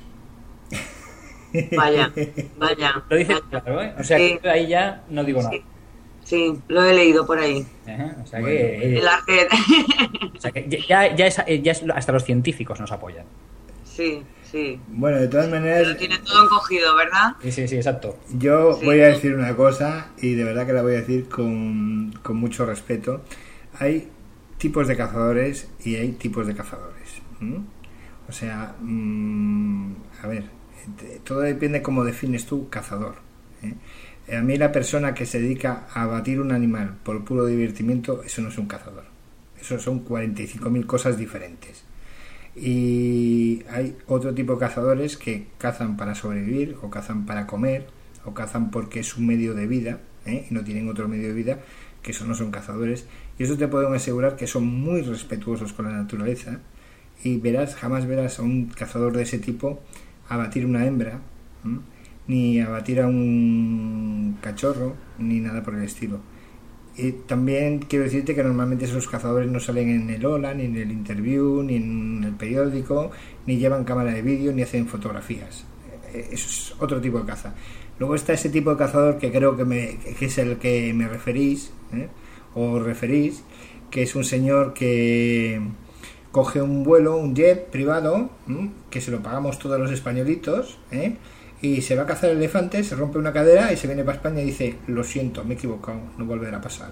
Vaya, vaya. Lo dice vaya. Claro, ¿eh? O sea, sí. que ahí ya no digo nada. Sí. Sí, lo he leído por ahí. Ajá, o sea bueno, que... El arte. O sea que ya, ya, es, ya es, hasta los científicos nos apoyan. Sí, sí. Bueno, de todas maneras... Lo tiene todo encogido, ¿verdad? Sí, sí, sí, exacto. Yo sí. voy a decir una cosa, y de verdad que la voy a decir con, con mucho respeto. Hay tipos de cazadores y hay tipos de cazadores. ¿Mm? O sea, mmm, a ver, todo depende cómo defines tú cazador. ¿eh? A mí la persona que se dedica a abatir un animal por puro divertimiento, eso no es un cazador. Eso son cuarenta y cinco mil cosas diferentes. Y hay otro tipo de cazadores que cazan para sobrevivir, o cazan para comer, o cazan porque es un medio de vida, ¿eh? y no tienen otro medio de vida, que eso no son cazadores. Y eso te puedo asegurar que son muy respetuosos con la naturaleza, y verás, jamás verás a un cazador de ese tipo abatir una hembra, ¿eh? ni abatir a un cachorro, ni nada por el estilo. Y también quiero decirte que normalmente esos cazadores no salen en el Hola, ni en el Interview, ni en el periódico, ni llevan cámara de vídeo, ni hacen fotografías. Eso es otro tipo de caza. Luego está ese tipo de cazador que creo que, me, que es el que me referís, ¿eh? o referís, que es un señor que coge un vuelo, un jet privado, ¿eh? que se lo pagamos todos los españolitos, ¿eh? y se va a cazar elefantes, se rompe una cadera y se viene para España y dice: lo siento, me he equivocado, no volverá a pasar.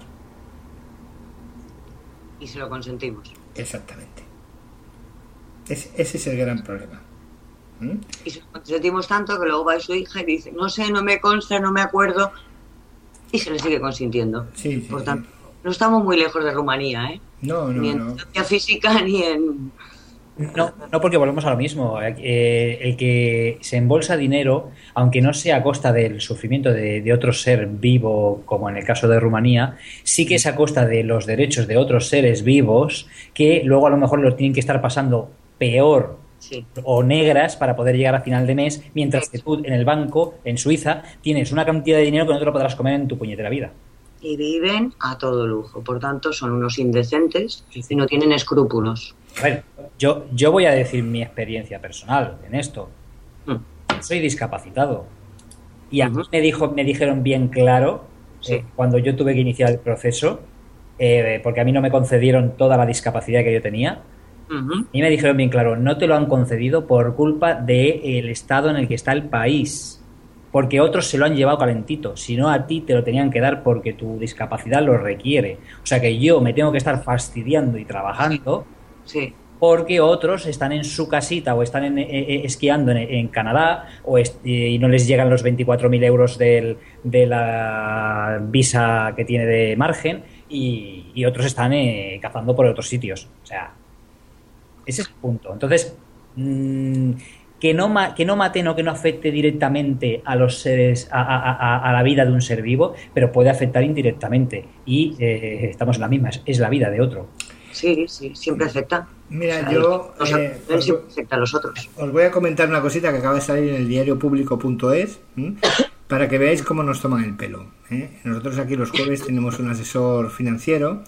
Y se lo consentimos. Exactamente. Es, ese es el gran problema. ¿Mm? Y se lo consentimos tanto que luego va su hija y dice: no sé, no me consta, no me acuerdo, y se le sigue consintiendo. Sí, sí, Por tanto, sí. no estamos muy lejos de Rumanía, ¿eh? No, no, ni en no. ciencia física ni en... No, no, porque volvemos a lo mismo. Eh, el que se embolsa dinero, aunque no sea a costa del sufrimiento de, de otro ser vivo, como en el caso de Rumanía, sí que es a costa de los derechos de otros seres vivos que luego a lo mejor lo tienen que estar pasando peor Sí. o negras para poder llegar a final de mes, mientras que tú en el banco, en Suiza, tienes una cantidad de dinero que no te lo podrás comer en tu puñetera vida. Y viven a todo lujo. Por tanto, son unos indecentes Sí, sí. y no tienen escrúpulos. A ver, yo, yo voy a decir mi experiencia personal en esto. Mm. Soy discapacitado. Y a mí Ujú. me, dijo, me dijeron bien claro, Sí. eh, cuando yo tuve que iniciar el proceso, eh, porque a mí no me concedieron toda la discapacidad que yo tenía, Ujú. y me dijeron bien claro, no te lo han concedido por culpa del estado en el que está el país, porque otros se lo han llevado calentito, si no a ti te lo tenían que dar porque tu discapacidad lo requiere. O sea que yo me tengo que estar fastidiando y trabajando Sí. porque otros están en su casita o están en, eh, esquiando en, en Canadá o est y no les llegan los veinticuatro mil euros del, de la visa que tiene de margen y, y otros están eh, cazando por otros sitios. O sea, ese es el punto. Entonces, mmm, que, no ma que no maten o que no afecte directamente a los seres, a, a, a, a la vida de un ser vivo, pero puede afectar indirectamente. Y eh, estamos en la misma, es, es la vida de otro. Sí, sí, siempre afecta. Mira, O sea, yo los- eh, él os, siempre afecta a los otros. os voy a comentar una cosita que acaba de salir en el diario público punto es, ¿m? para que veáis cómo nos toman el pelo. ¿eh? Nosotros aquí los jueves tenemos un asesor financiero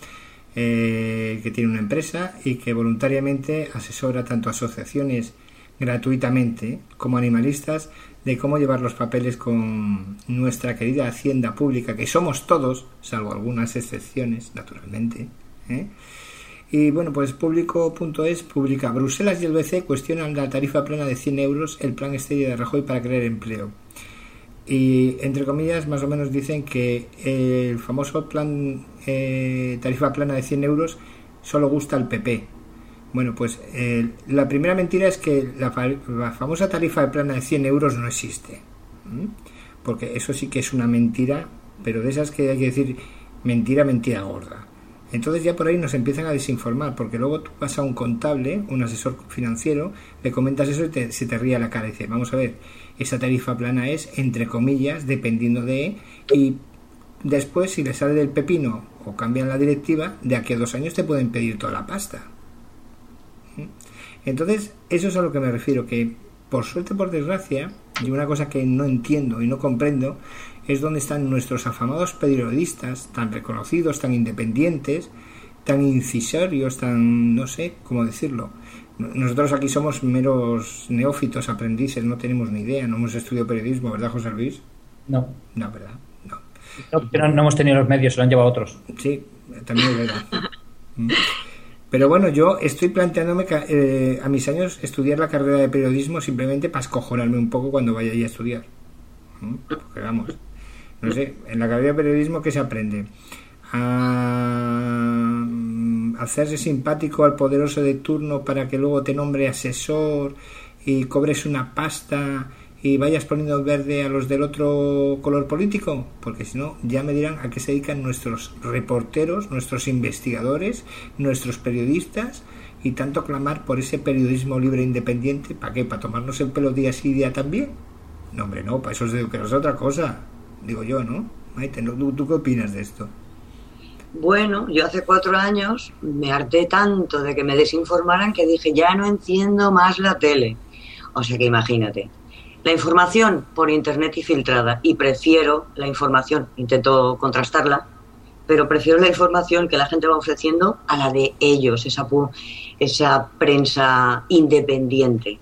eh, que tiene una empresa y que voluntariamente asesora tanto asociaciones gratuitamente como animalistas de cómo llevar los papeles con nuestra querida hacienda pública, que somos todos, salvo algunas excepciones, naturalmente. ¿eh? Y bueno, pues público punto es publica: Bruselas y el B C cuestionan la tarifa plana de cien euros, el plan estrella de Rajoy para crear empleo. Y entre comillas, más o menos dicen que el famoso plan eh, tarifa plana de cien euros solo gusta al P P. Bueno, pues eh, la primera mentira es que la, la famosa tarifa plana de cien euros no existe. ¿Mm? Porque eso sí que es una mentira, pero de esas que hay que decir mentira, mentira gorda. Entonces ya por ahí nos empiezan a desinformar, porque luego tú vas a un contable, un asesor financiero, le comentas eso y te, se te ríe la cara y dice: vamos a ver, esa tarifa plana es entre comillas, dependiendo de, y después, si le sale del pepino o cambian la directiva, de aquí a dos años te pueden pedir toda la pasta. Entonces, eso es a lo que me refiero, que por suerte, por desgracia, y una cosa que no entiendo y no comprendo, es dónde están nuestros afamados periodistas, tan reconocidos, tan independientes, tan incisorios, tan, no sé cómo decirlo. Nosotros aquí somos meros neófitos, aprendices, no tenemos ni idea, no hemos estudiado periodismo, ¿verdad, José Luis? No. No, ¿verdad? No. No, pero no hemos tenido los medios, se lo han llevado otros. Sí, también es verdad. Pero bueno, yo estoy planteándome eh, a mis años estudiar la carrera de periodismo simplemente para escojonarme un poco cuando vaya ahí a estudiar. ¿Mm? Porque vamos, no sé, en la carrera de periodismo, ¿qué se aprende? A hacerse simpático al poderoso de turno para que luego te nombre asesor y cobres una pasta y vayas poniendo verde a los del otro color político, porque si no ya me dirán a qué se dedican nuestros reporteros, nuestros investigadores, nuestros periodistas, y tanto clamar por ese periodismo libre e independiente. ¿Para qué? ¿Para tomarnos el pelo día sí día también? No, hombre, no, para eso es, que es otra cosa, digo yo, ¿no? Maite, ¿tú, ¿tú qué opinas de esto? Bueno, yo hace cuatro años me harté tanto de que me desinformaran que dije, ya no enciendo más la tele. O sea que imagínate. La información por internet y filtrada, y prefiero la información, intento contrastarla, pero prefiero la información que la gente va ofreciendo a la de ellos, esa, esa prensa independiente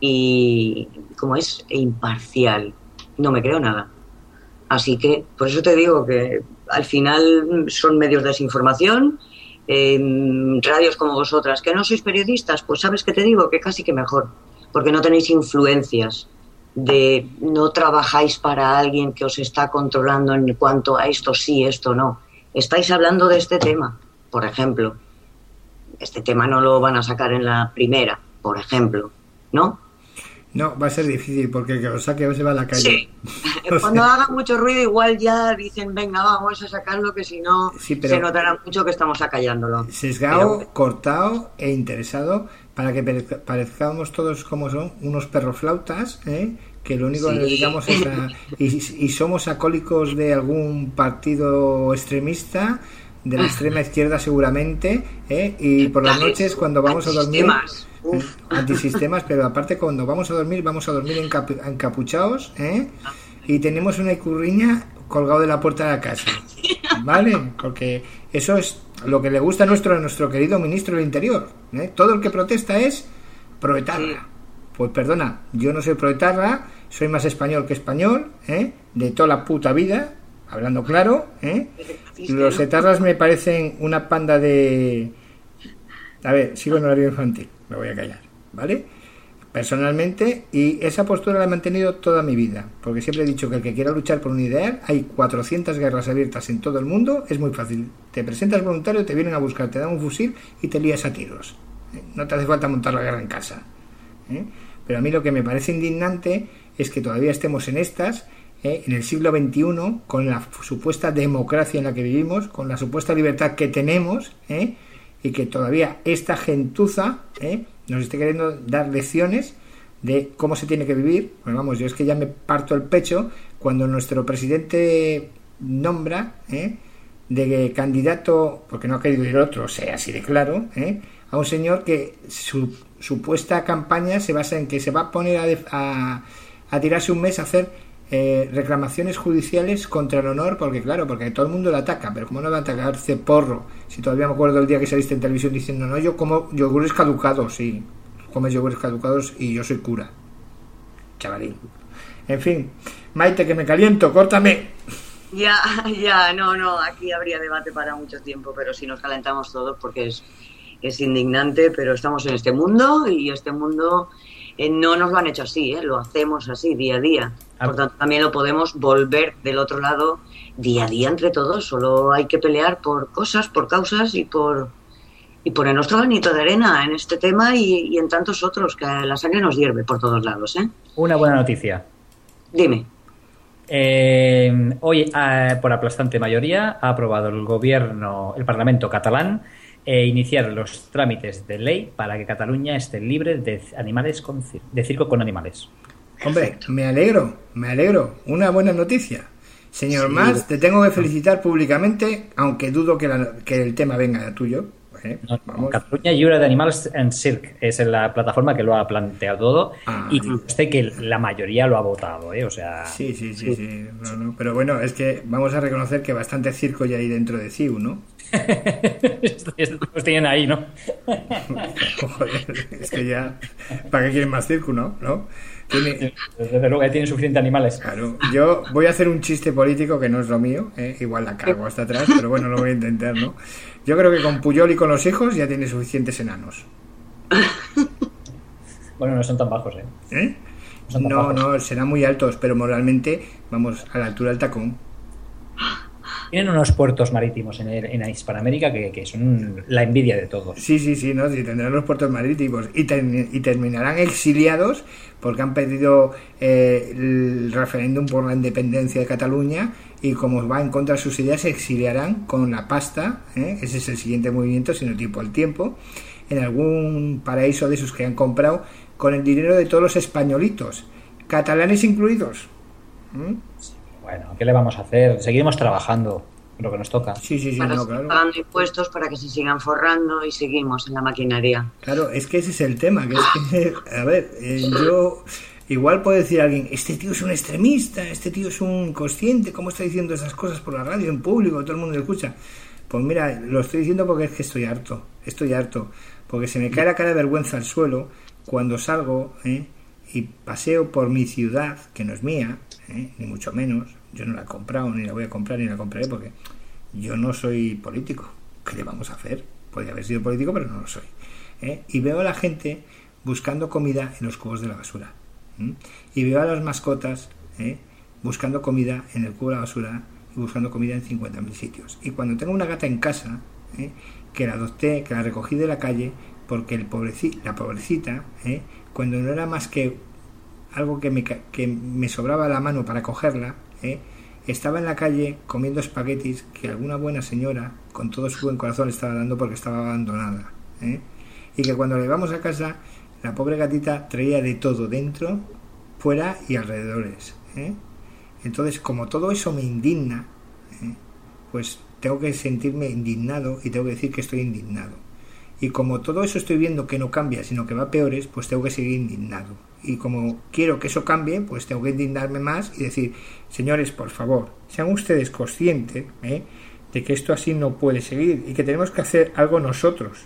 y, ¿cómo es?, e imparcial. No me creo nada. Así que, por eso te digo que al final son medios de desinformación, eh, radios como vosotras, que no sois periodistas, pues sabes que te digo que casi que mejor, porque no tenéis influencias, de no trabajáis para alguien que os está controlando en cuanto a esto sí, esto no. Estáis hablando de este tema, por ejemplo. Este tema no lo van a sacar en la primera, por ejemplo, ¿no? No, va a ser difícil porque el que lo saque se va a la calle. Sí, cuando haga mucho ruido igual ya dicen, venga, vamos a sacarlo, que si no sí, pero se notará mucho que estamos acallándolo. Sesgado, pero... cortado e interesado para que parezcamos todos como son, unos perroflautas, ¿eh? Que lo único sí. que dedicamos es a... Y, y somos acólicos de algún partido extremista, de la extrema izquierda seguramente, ¿eh? Y por las noches cuando vamos a dormir... Uf. Antisistemas, pero aparte cuando vamos a dormir, vamos a dormir encapu- encapuchados, ¿eh? Y tenemos una icurriña colgado de la puerta de la casa, ¿vale? Porque eso es lo que le gusta a nuestro, a nuestro querido ministro del Interior, ¿eh? Todo el que protesta es proetarra. Pues perdona, yo no soy proetarra, soy más español que español, ¿eh? De toda la puta vida, hablando claro, ¿eh? Los etarras me parecen una panda de... A ver, sigo en horario infantil, me voy a callar, ¿vale? Personalmente, y esa postura la he mantenido toda mi vida, porque siempre he dicho que el que quiera luchar por un ideal, hay cuatrocientas guerras abiertas en todo el mundo, es muy fácil. Te presentas voluntario, te vienen a buscar, te dan un fusil y te lías a tiros. ¿Eh? No te hace falta montar la guerra en casa. ¿Eh? Pero a mí lo que me parece indignante es que todavía estemos en estas, ¿eh? En el siglo veintiuno, con la supuesta democracia en la que vivimos, con la supuesta libertad que tenemos, ¿eh? Y que todavía esta gentuza, ¿eh? Nos esté queriendo dar lecciones de cómo se tiene que vivir. Bueno, vamos, yo es que ya me parto el pecho cuando nuestro presidente nombra, ¿eh? De candidato, porque no ha querido ir otro, o sea, así de claro, ¿eh? A un señor que su supuesta campaña se basa en que se va a poner a, de, a, a tirarse un mes a hacer Eh, reclamaciones judiciales contra el honor, porque claro, porque todo el mundo lo ataca, pero como no va a atacarse porro, si todavía me acuerdo el día que saliste en televisión diciendo, no, yo como yogures caducados, sí, comes yogures caducados y yo soy cura, chavalín. En fin, Maite, que me caliento, córtame. Ya, ya, no, no, aquí habría debate para mucho tiempo, pero si nos calentamos todos porque es, es indignante, pero estamos en este mundo y este mundo... Eh, no nos lo han hecho así, ¿eh? Lo hacemos así día a día. Por tanto, también lo podemos volver del otro lado día a día entre todos. Solo hay que pelear por cosas, por causas y por y poner nuestro granito de arena en este tema y, y en tantos otros, que la sangre nos hierve por todos lados, ¿eh? Una buena noticia. Dime. Eh, hoy, eh, por aplastante mayoría, ha aprobado el gobierno, el Parlamento catalán, e iniciar los trámites de ley para que Cataluña esté libre de animales con cir- de circo con animales. Hombre, me alegro, me alegro. Una buena noticia. Señor Sí. Mas, te tengo que felicitar públicamente, aunque dudo que, la- que el tema venga tuyo. ¿eh? No, no, Vamos. Cataluña Lliure d'Animals en Circ es la plataforma que lo ha planteado todo Ah, y sé que la mayoría lo ha votado, ¿eh? O sea, Sí, sí, sí, sí. No, no. Pero bueno, es que vamos a reconocer que bastante circo ya hay dentro de C I U, ¿no? los tienen ahí, ¿no? Joder, es que ya... ¿Para qué quieren más circo, no? ¿No? Tiene... Desde luego, ahí tienen suficientes animales. Claro, yo voy a hacer un chiste político que no es lo mío, ¿eh? Igual la cago hasta atrás, pero bueno, lo voy a intentar, ¿no? Yo creo que con Puyol y con los hijos ya tiene suficientes enanos. Bueno, no son tan bajos, ¿eh? ¿Eh? No son tan No, bajos. no, serán muy altos, pero moralmente, vamos, a la altura del tacón. Tienen unos puertos marítimos en, el- en Hispanoamérica que, que son la envidia de todos. Sí, sí, sí, ¿no? Sí, tendrán los puertos marítimos y, ter- y terminarán exiliados porque han pedido eh, el referéndum por la independencia de Cataluña y como va en contra de sus ideas se exiliarán con la pasta, ¿eh? Ese es el siguiente movimiento, si no tiempo al tiempo, en algún paraíso de esos que han comprado con el dinero de todos los españolitos, catalanes incluidos. ¿Mm? Bueno, ¿qué le vamos a hacer? Seguiremos trabajando lo que nos toca. Sí, sí, sí, Para no, seguir claro. pagando impuestos para que se sigan forrando y seguimos en la maquinaria. Claro, es que ese es el tema, que es que, a ver, eh, yo igual puede decir alguien, este tío es un extremista, este tío es un consciente, ¿cómo está diciendo esas cosas por la radio, en público, todo el mundo lo escucha? Pues mira, lo estoy diciendo porque es que estoy harto, estoy harto, porque se me cae la cara de vergüenza al suelo cuando salgo ¿eh? y paseo por mi ciudad, que no es mía, ¿eh? ni mucho menos, yo no la he comprado, ni la voy a comprar, ni la compraré, porque yo no soy político. ¿Qué le vamos a hacer? Podría haber sido político, pero no lo soy. ¿eh? Y veo a la gente buscando comida en los cubos de la basura. ¿eh? Y veo a las mascotas ¿eh? buscando comida en el cubo de la basura y buscando comida en cincuenta mil sitios. Y cuando tengo una gata en casa, ¿eh? que la adopté, que la recogí de la calle, porque el pobreci- la pobrecita, ¿eh? cuando no era más que algo que me, ca- que me sobraba a la mano para cogerla, ¿eh? estaba en la calle comiendo espaguetis que alguna buena señora con todo su buen corazón le estaba dando porque estaba abandonada, ¿eh? y que cuando le llevamos a casa la pobre gatita traía de todo dentro, fuera y alrededores, ¿eh? Entonces como todo eso me indigna, ¿eh? pues tengo que sentirme indignado y tengo que decir que estoy indignado. Y como todo eso estoy viendo que no cambia, sino que va a peores, pues tengo que seguir indignado. Y como quiero que eso cambie, pues tengo que indignarme más y decir, señores, por favor, sean ustedes conscientes ¿eh? de que esto así no puede seguir y que tenemos que hacer algo nosotros.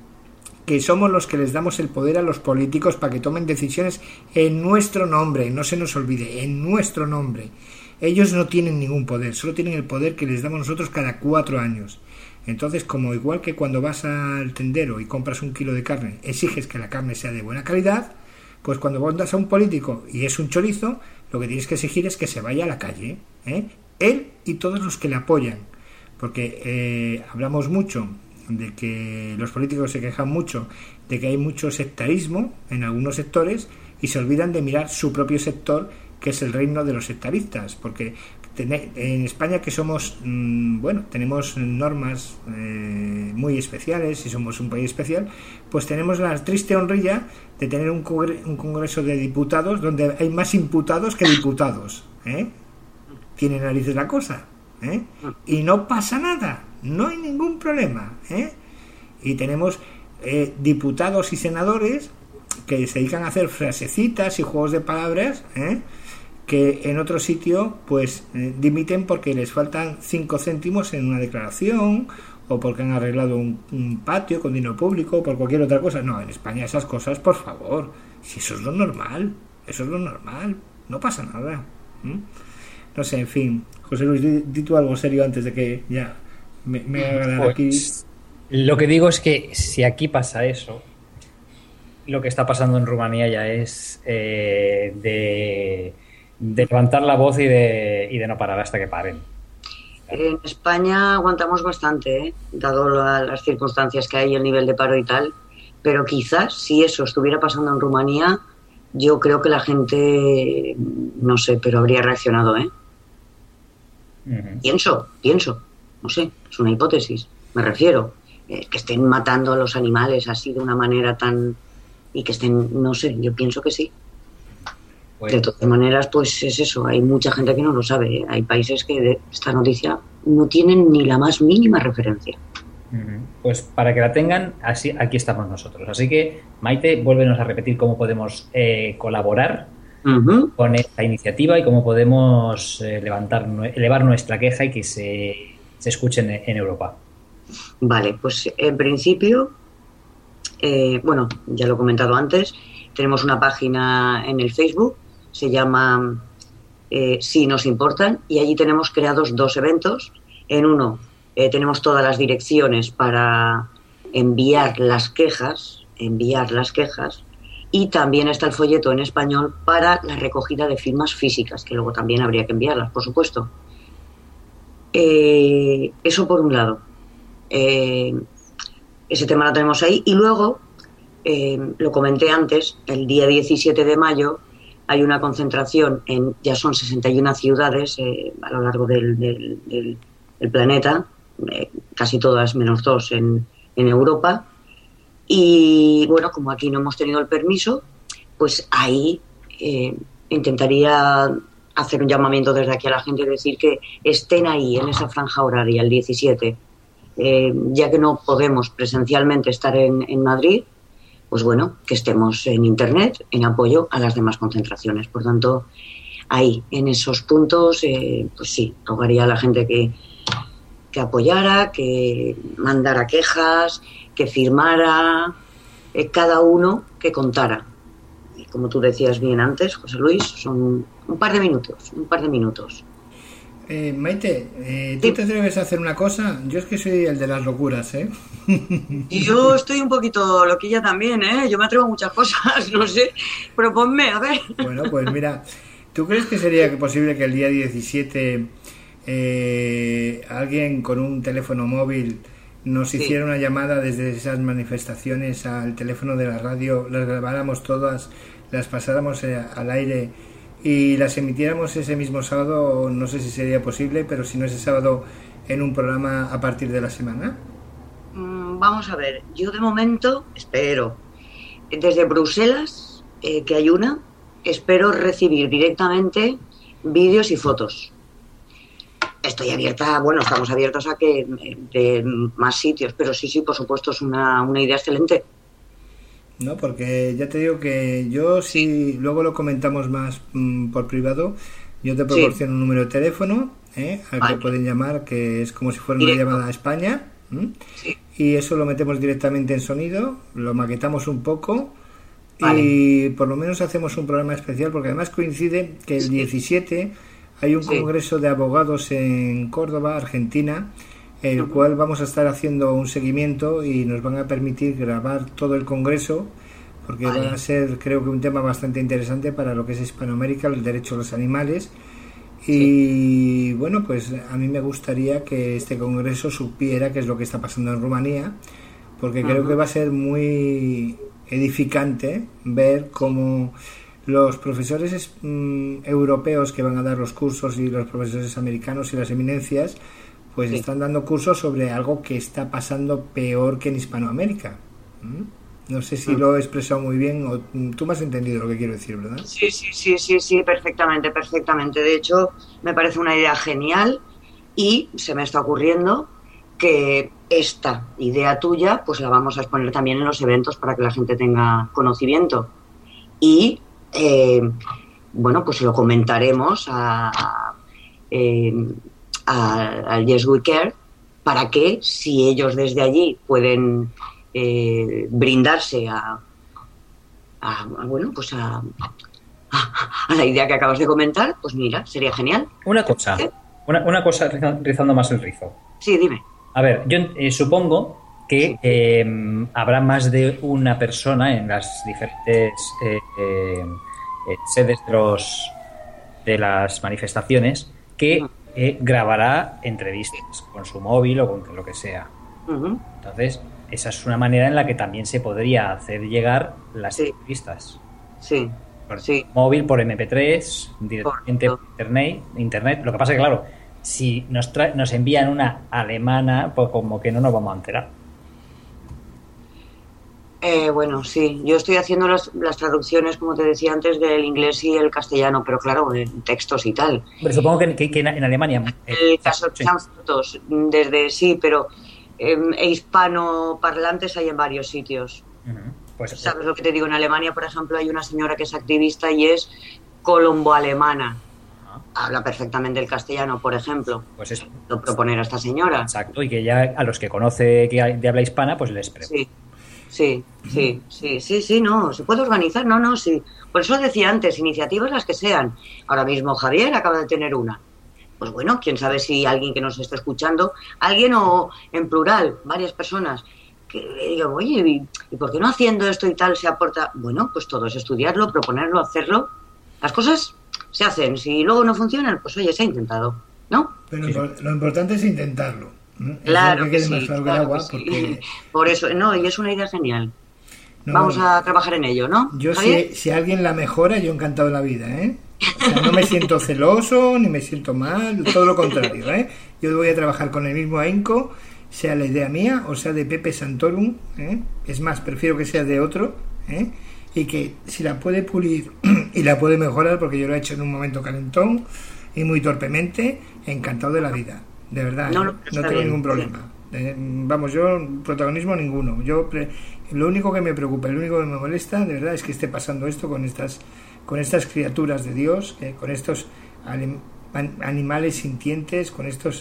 Que somos los que les damos el poder a los políticos para que tomen decisiones en nuestro nombre, no se nos olvide, en nuestro nombre. Ellos no tienen ningún poder, solo tienen el poder que les damos nosotros cada cuatro años. Entonces, como igual que cuando vas al tendero y compras un kilo de carne, exiges que la carne sea de buena calidad, pues cuando vas a un político y es un chorizo, lo que tienes que exigir es que se vaya a la calle, ¿eh? Él y todos los que le apoyan. Porque eh, hablamos mucho de que los políticos se quejan mucho de que hay mucho sectarismo en algunos sectores y se olvidan de mirar su propio sector, que es el reino de los sectaristas, porque en España que somos, bueno, tenemos normas eh, muy especiales y somos un país especial, pues tenemos la triste honrilla de tener un, congre- un congreso de diputados donde hay más imputados que diputados, ¿eh? Tiene narices la cosa, ¿eh? Y no pasa nada, no hay ningún problema, ¿eh? Y tenemos eh, diputados y senadores que se dedican a hacer frasecitas y juegos de palabras, ¿eh? que en otro sitio pues eh, dimiten porque les faltan cinco céntimos en una declaración o porque han arreglado un, un patio con dinero público o por cualquier otra cosa. No, en España esas cosas, por favor, si eso es lo normal, eso es lo normal, no pasa nada. ¿Mm? No sé, en fin, José Luis, di, di tú algo serio antes de que ya me, me haga ganar Pues, aquí. Lo que digo es que si aquí pasa eso, lo que está pasando en Rumanía ya es eh, de... de levantar la voz y de, y de no parar hasta que paren. En España aguantamos bastante, ¿eh? dado la, las circunstancias que hay, el nivel de paro y tal, pero quizás si eso estuviera pasando en Rumanía, yo creo que la gente, no sé, pero habría reaccionado, ¿eh? Uh-huh. Pienso, pienso, no sé, es una hipótesis, me refiero, eh, que estén matando a los animales así de una manera tan... y que estén, no sé, yo pienso que sí. Pues, de todas maneras, pues es eso, hay mucha gente que no lo sabe. Hay países que de esta noticia no tienen ni la más mínima referencia. Pues para que la tengan, así aquí estamos nosotros. Así que, Maite, vuélvenos a repetir cómo podemos eh, colaborar uh-huh. con esta iniciativa y cómo podemos eh, levantar, elevar nuestra queja y que se, se escuche en, en Europa. Vale, pues en principio, eh, bueno, ya lo he comentado antes, tenemos una página en el Facebook, se llama eh, Si nos importan, y allí tenemos creados dos eventos. En uno eh, tenemos todas las direcciones para enviar las quejas, enviar las quejas, y también está el folleto en español para la recogida de firmas físicas, que luego también habría que enviarlas, por supuesto. Eh, eso por un lado. Eh, ese tema lo tenemos ahí. Y luego, eh, lo comenté antes, el día diecisiete de mayo hay una concentración en, ya son sesenta y una ciudades eh, a lo largo del, del, del, del planeta, eh, casi todas menos dos en, en Europa. Y bueno, como aquí no hemos tenido el permiso, pues ahí eh, intentaría hacer un llamamiento desde aquí a la gente y decir que estén ahí en esa franja horaria, el diecisiete, eh, ya que no podemos presencialmente estar en, en Madrid, pues bueno, que estemos en Internet en apoyo a las demás concentraciones. Por tanto, ahí, en esos puntos, eh, pues sí, rogaría a la gente que, que apoyara, que mandara quejas, que firmara, eh, cada uno que contara. Y como tú decías bien antes, José Luis, son un par de minutos, un par de minutos. Eh, Maite, eh, ¿tú sí. te atreves a hacer una cosa? Yo es que soy el de las locuras, ¿eh? Y yo estoy un poquito loquilla también, ¿eh? Yo me atrevo a muchas cosas, no sé, proponme, a ver. Bueno, pues mira, ¿tú crees que sería posible que el día diecisiete eh, alguien con un teléfono móvil nos sí. hiciera una llamada desde esas manifestaciones al teléfono de la radio, las grabáramos todas, las pasáramos al aire y las emitiéramos ese mismo sábado? No sé si sería posible, pero si no ese sábado, en un programa a partir de la semana. Mm, vamos a ver, yo de momento espero, desde Bruselas, eh, que hay una, espero recibir directamente vídeos y fotos. Estoy abierta, bueno, estamos abiertos a que de más sitios, pero sí, sí, por supuesto, es una, una idea excelente. No, porque ya te digo que yo, si luego lo comentamos más mmm, por privado, yo te proporciono sí. un número de teléfono ¿eh? al vale. que pueden llamar, que es como si fuera una Directo. llamada a España, sí. y eso lo metemos directamente en sonido, lo maquetamos un poco vale. y por lo menos hacemos un programa especial, porque además coincide que el sí. diecisiete hay un sí. congreso de abogados en Córdoba, Argentina, el uh-huh. cual vamos a estar haciendo un seguimiento y nos van a permitir grabar todo el congreso, porque vale. va a ser, creo que, un tema bastante interesante para lo que es Hispanoamérica, el derecho a los animales. Y sí. bueno, pues a mí me gustaría que este congreso supiera qué es lo que está pasando en Rumanía, porque uh-huh. creo que va a ser muy edificante ver cómo los profesores mm, europeos que van a dar los cursos y los profesores americanos y las eminencias pues sí. están dando cursos sobre algo que está pasando peor que en Hispanoamérica. ¿Mm? No sé si lo he expresado muy bien o tú me has entendido lo que quiero decir, ¿verdad? Sí, sí, sí, sí, sí, perfectamente, perfectamente. De hecho, me parece una idea genial y se me está ocurriendo que esta idea tuya pues la vamos a exponer también en los eventos para que la gente tenga conocimiento. Y, eh, bueno, pues lo comentaremos a... a eh, al Yes We Care, para que, si ellos desde allí pueden eh, brindarse a, a, a bueno pues a, a, a la idea que acabas de comentar, pues mira, sería genial. Una cosa, ¿Eh? una, una cosa rizando más el rizo. Sí, dime. A ver, yo eh, supongo que sí. eh, habrá más de una persona en las diferentes eh, eh, sedes de, los, de las manifestaciones que uh-huh. Eh, grabará entrevistas con su móvil o con lo que sea. Uh-huh. Entonces, esa es una manera en la que también se podría hacer llegar las sí. entrevistas. Sí. Por sí. móvil, por eme pe tres, directamente por, por internet, internet. Lo que pasa es que, claro, si nos, tra- nos envían una alemana, pues como que no nos vamos a enterar. Eh, bueno, sí, yo estoy haciendo las, las traducciones, como te decía antes, del inglés y el castellano, pero claro, en textos y tal. Pero supongo que, que, que en Alemania... Eh, el caso sí. de fotos, desde sí, pero eh, hispanoparlantes hay en varios sitios. Uh-huh. Pues, ¿sabes lo que te digo? En Alemania, por ejemplo, hay una señora que es activista y es colombo-alemana. Uh-huh. Habla perfectamente el castellano, por ejemplo. Pues es... Lo proponer a esta señora. Exacto, y que ya a los que conoce que hay de habla hispana, pues les pregunta. Sí. Sí, sí, sí, sí, sí, no, se puede organizar, no, no, sí. Por eso decía antes, iniciativas las que sean. Ahora mismo Javier acaba de tener una. Pues bueno, quién sabe si alguien que nos esté escuchando, alguien o en plural, varias personas, que digan, oye, ¿y, ¿y por qué no haciendo esto y tal se aporta? Bueno, pues todo es estudiarlo, proponerlo, hacerlo. Las cosas se hacen, si luego no funcionan, pues oye, se ha intentado, ¿no? Pero sí. Lo importante es intentarlo. ¿no? Claro que, que, que sí, claro claro agua, que sí. Porque... Por eso, no, y es una idea genial. No, Vamos bueno, a trabajar en ello, ¿no? Yo si, si alguien la mejora, yo encantado de la vida, ¿eh? O sea, no me siento celoso, ni me siento mal, todo lo contrario, ¿eh? Yo voy a trabajar con el mismo ahínco, sea la idea mía o sea de Pepe Santorum, ¿eh? Es más, prefiero que sea de otro, ¿eh? Y que si la puede pulir y la puede mejorar, porque yo lo he hecho en un momento calentón y muy torpemente, encantado de la vida. De verdad, no, ¿eh? no tengo bien, ningún problema. Sí. Eh, vamos, yo protagonismo ninguno. Yo pre- lo único que me preocupa, lo único que me molesta, de verdad, es que esté pasando esto con estas, con estas criaturas de Dios, eh, con estos anim- animales sintientes, con estos,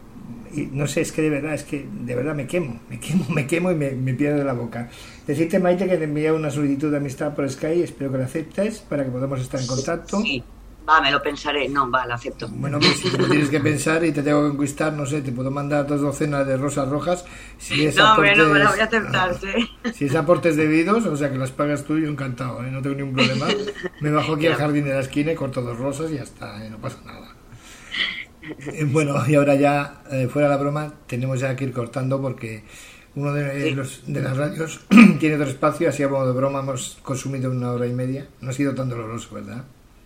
y no sé, es que de verdad, es que de verdad me quemo, me quemo, me quemo y me, me pierdo la boca. Decirte, Maite, que te envié una solicitud de amistad por Skype, espero que la aceptes para que podamos estar en contacto. Sí. Va, me lo pensaré. No, va, lo acepto. Bueno, pues si lo tienes que pensar y te tengo que conquistar, no sé, te puedo mandar dos docenas de rosas rojas. Si es no, aportes, bueno, me la voy a aceptar, sí. Si es aportes debidos, o sea, que las pagas tú, yo encantado, ¿eh? No tengo ningún problema. Me bajo aquí al jardín de la esquina y corto dos rosas y ya está, ¿eh? No pasa nada. Bueno, y ahora ya, eh, fuera la broma, tenemos ya que ir cortando porque uno de, sí. los, de las radios tiene otro espacio, así a modo de broma hemos consumido una hora y media. No ha sido tan doloroso, ¿verdad?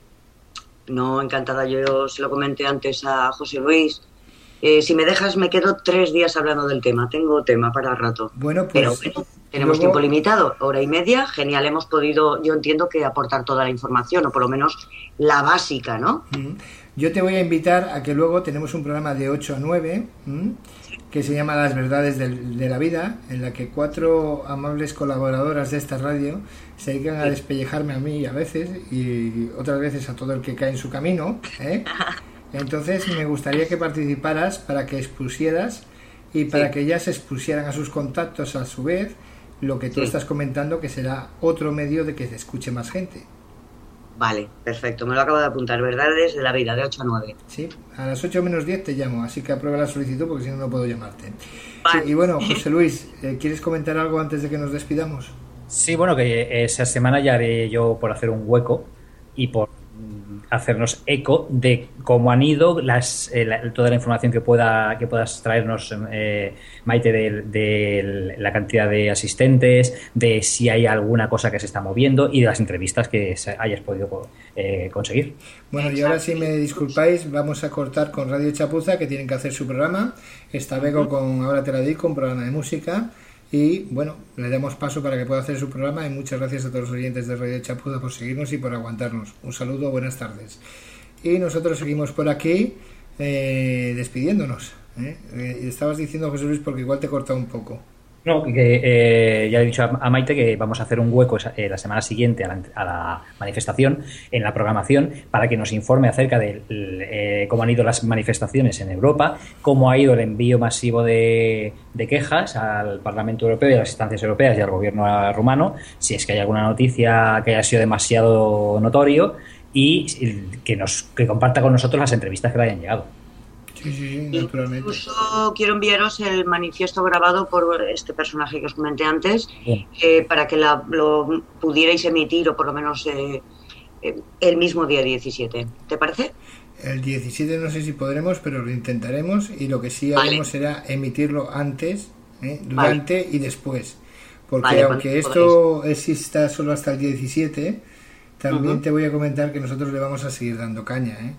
No, encantada. Yo se lo comenté antes a José Luis. Eh, si me dejas, me quedo tres días hablando del tema. Tengo tema para el rato. Bueno, pues... Pero bueno, tenemos luego... tiempo limitado, hora y media. Genial, hemos podido, yo entiendo que aportar toda la información, o por lo menos la básica, ¿no? Yo te voy a invitar a que luego tenemos un programa de ocho a nueve, ¿m? que se llama Las Verdades de, de la Vida, en la que cuatro amables colaboradoras de esta radio se dedican a despellejarme a mí a veces y otras veces a todo el que cae en su camino, ¿eh? Entonces me gustaría que participaras para que expusieras y para sí. que ellas expusieran a sus contactos a su vez lo que tú sí. estás comentando, que será otro medio de que se escuche más gente. Vale, perfecto, me lo acabo de apuntar. Verdades de la Vida, de ocho a nueve. Sí, a las ocho menos diez te llamo, así que aprueba la solicitud porque si no, no puedo llamarte. Vale. Sí, y bueno, José Luis, ¿quieres comentar algo antes de que nos despidamos? Sí, bueno, que esa semana ya haré yo por hacer un hueco y por hacernos eco de cómo han ido las, eh, la, toda la información que pueda que puedas traernos, eh, Maite, de, de la cantidad de asistentes, de si hay alguna cosa que se está moviendo y de las entrevistas que hayas podido eh, conseguir. Bueno, y ahora, si me disculpáis, vamos a cortar con Radio Chapuza, que tienen que hacer su programa. Está Bego con Ahora te la dedico, un programa de música. Y bueno, le damos paso para que pueda hacer su programa y muchas gracias a todos los oyentes de Radio Chapuza por seguirnos y por aguantarnos. Un saludo, buenas tardes. Y nosotros seguimos por aquí eh, despidiéndonos. ¿eh? Eh, estabas diciendo, José Luis, porque igual te he cortado un poco. No, que eh, ya he dicho a Maite que vamos a hacer un hueco eh, la semana siguiente a la, a la manifestación, en la programación, para que nos informe acerca de eh, cómo han ido las manifestaciones en Europa, cómo ha ido el envío masivo de, de quejas al Parlamento Europeo y a las instancias europeas y al gobierno rumano, si es que hay alguna noticia que haya sido demasiado notorio, y que nos que comparta con nosotros las entrevistas que le hayan llegado. Sí, sí, sí, naturalmente. Incluso quiero enviaros el manifiesto grabado por este personaje que os comenté antes, eh, para que la, lo pudierais emitir, o por lo menos eh, eh, el mismo día diecisiete. ¿Te parece? El diecisiete no sé si podremos, pero lo intentaremos, y lo que sí vale. haremos será emitirlo antes, ¿eh? durante vale. y después. Porque vale, aunque esto podéis. exista solo hasta el diecisiete, también uh-huh. te voy a comentar que nosotros le vamos a seguir dando caña, ¿eh?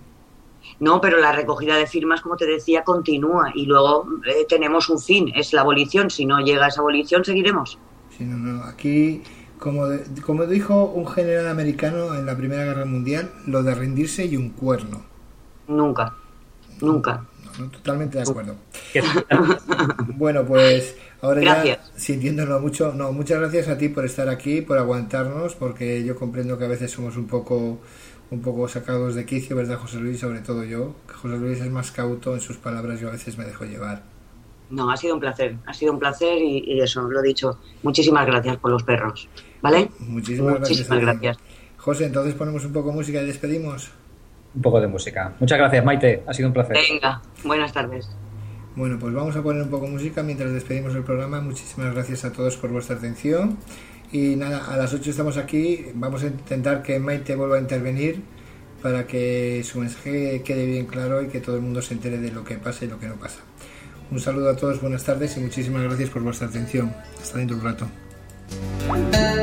No, pero la recogida de firmas, como te decía, continúa y luego eh, tenemos un fin, es la abolición. Si no llega a esa abolición, seguiremos. Sí, no, no. Aquí, como, de, como dijo un general americano en la Primera Guerra Mundial, lo de rendirse y un cuerno. Nunca, nunca. No, no, totalmente de acuerdo. Bueno, pues ahora gracias. Ya, sintiéndolo mucho, no, muchas gracias a ti por estar aquí, por aguantarnos, porque yo comprendo que a veces somos un poco un poco sacados de quicio, ¿verdad, José Luis? Sobre todo yo, que José Luis es más cauto en sus palabras, yo a veces me dejo llevar. No, ha sido un placer, ha sido un placer y, y eso, lo he dicho. Muchísimas gracias por los perros, ¿vale? Muchísimas, Muchísimas gracias. gracias. José, entonces ponemos un poco de música y despedimos. Un poco de música. Muchas gracias, Maite, ha sido un placer. Venga, buenas tardes. Bueno, pues vamos a poner un poco de música mientras despedimos el programa. Muchísimas gracias a todos por vuestra atención. Y nada, a las ocho estamos aquí. Vamos a intentar que Maite vuelva a intervenir para que su mensaje quede bien claro y que todo el mundo se entere de lo que pasa y lo que no pasa. Un saludo a todos, buenas tardes y muchísimas gracias por vuestra atención. Hasta dentro de un rato.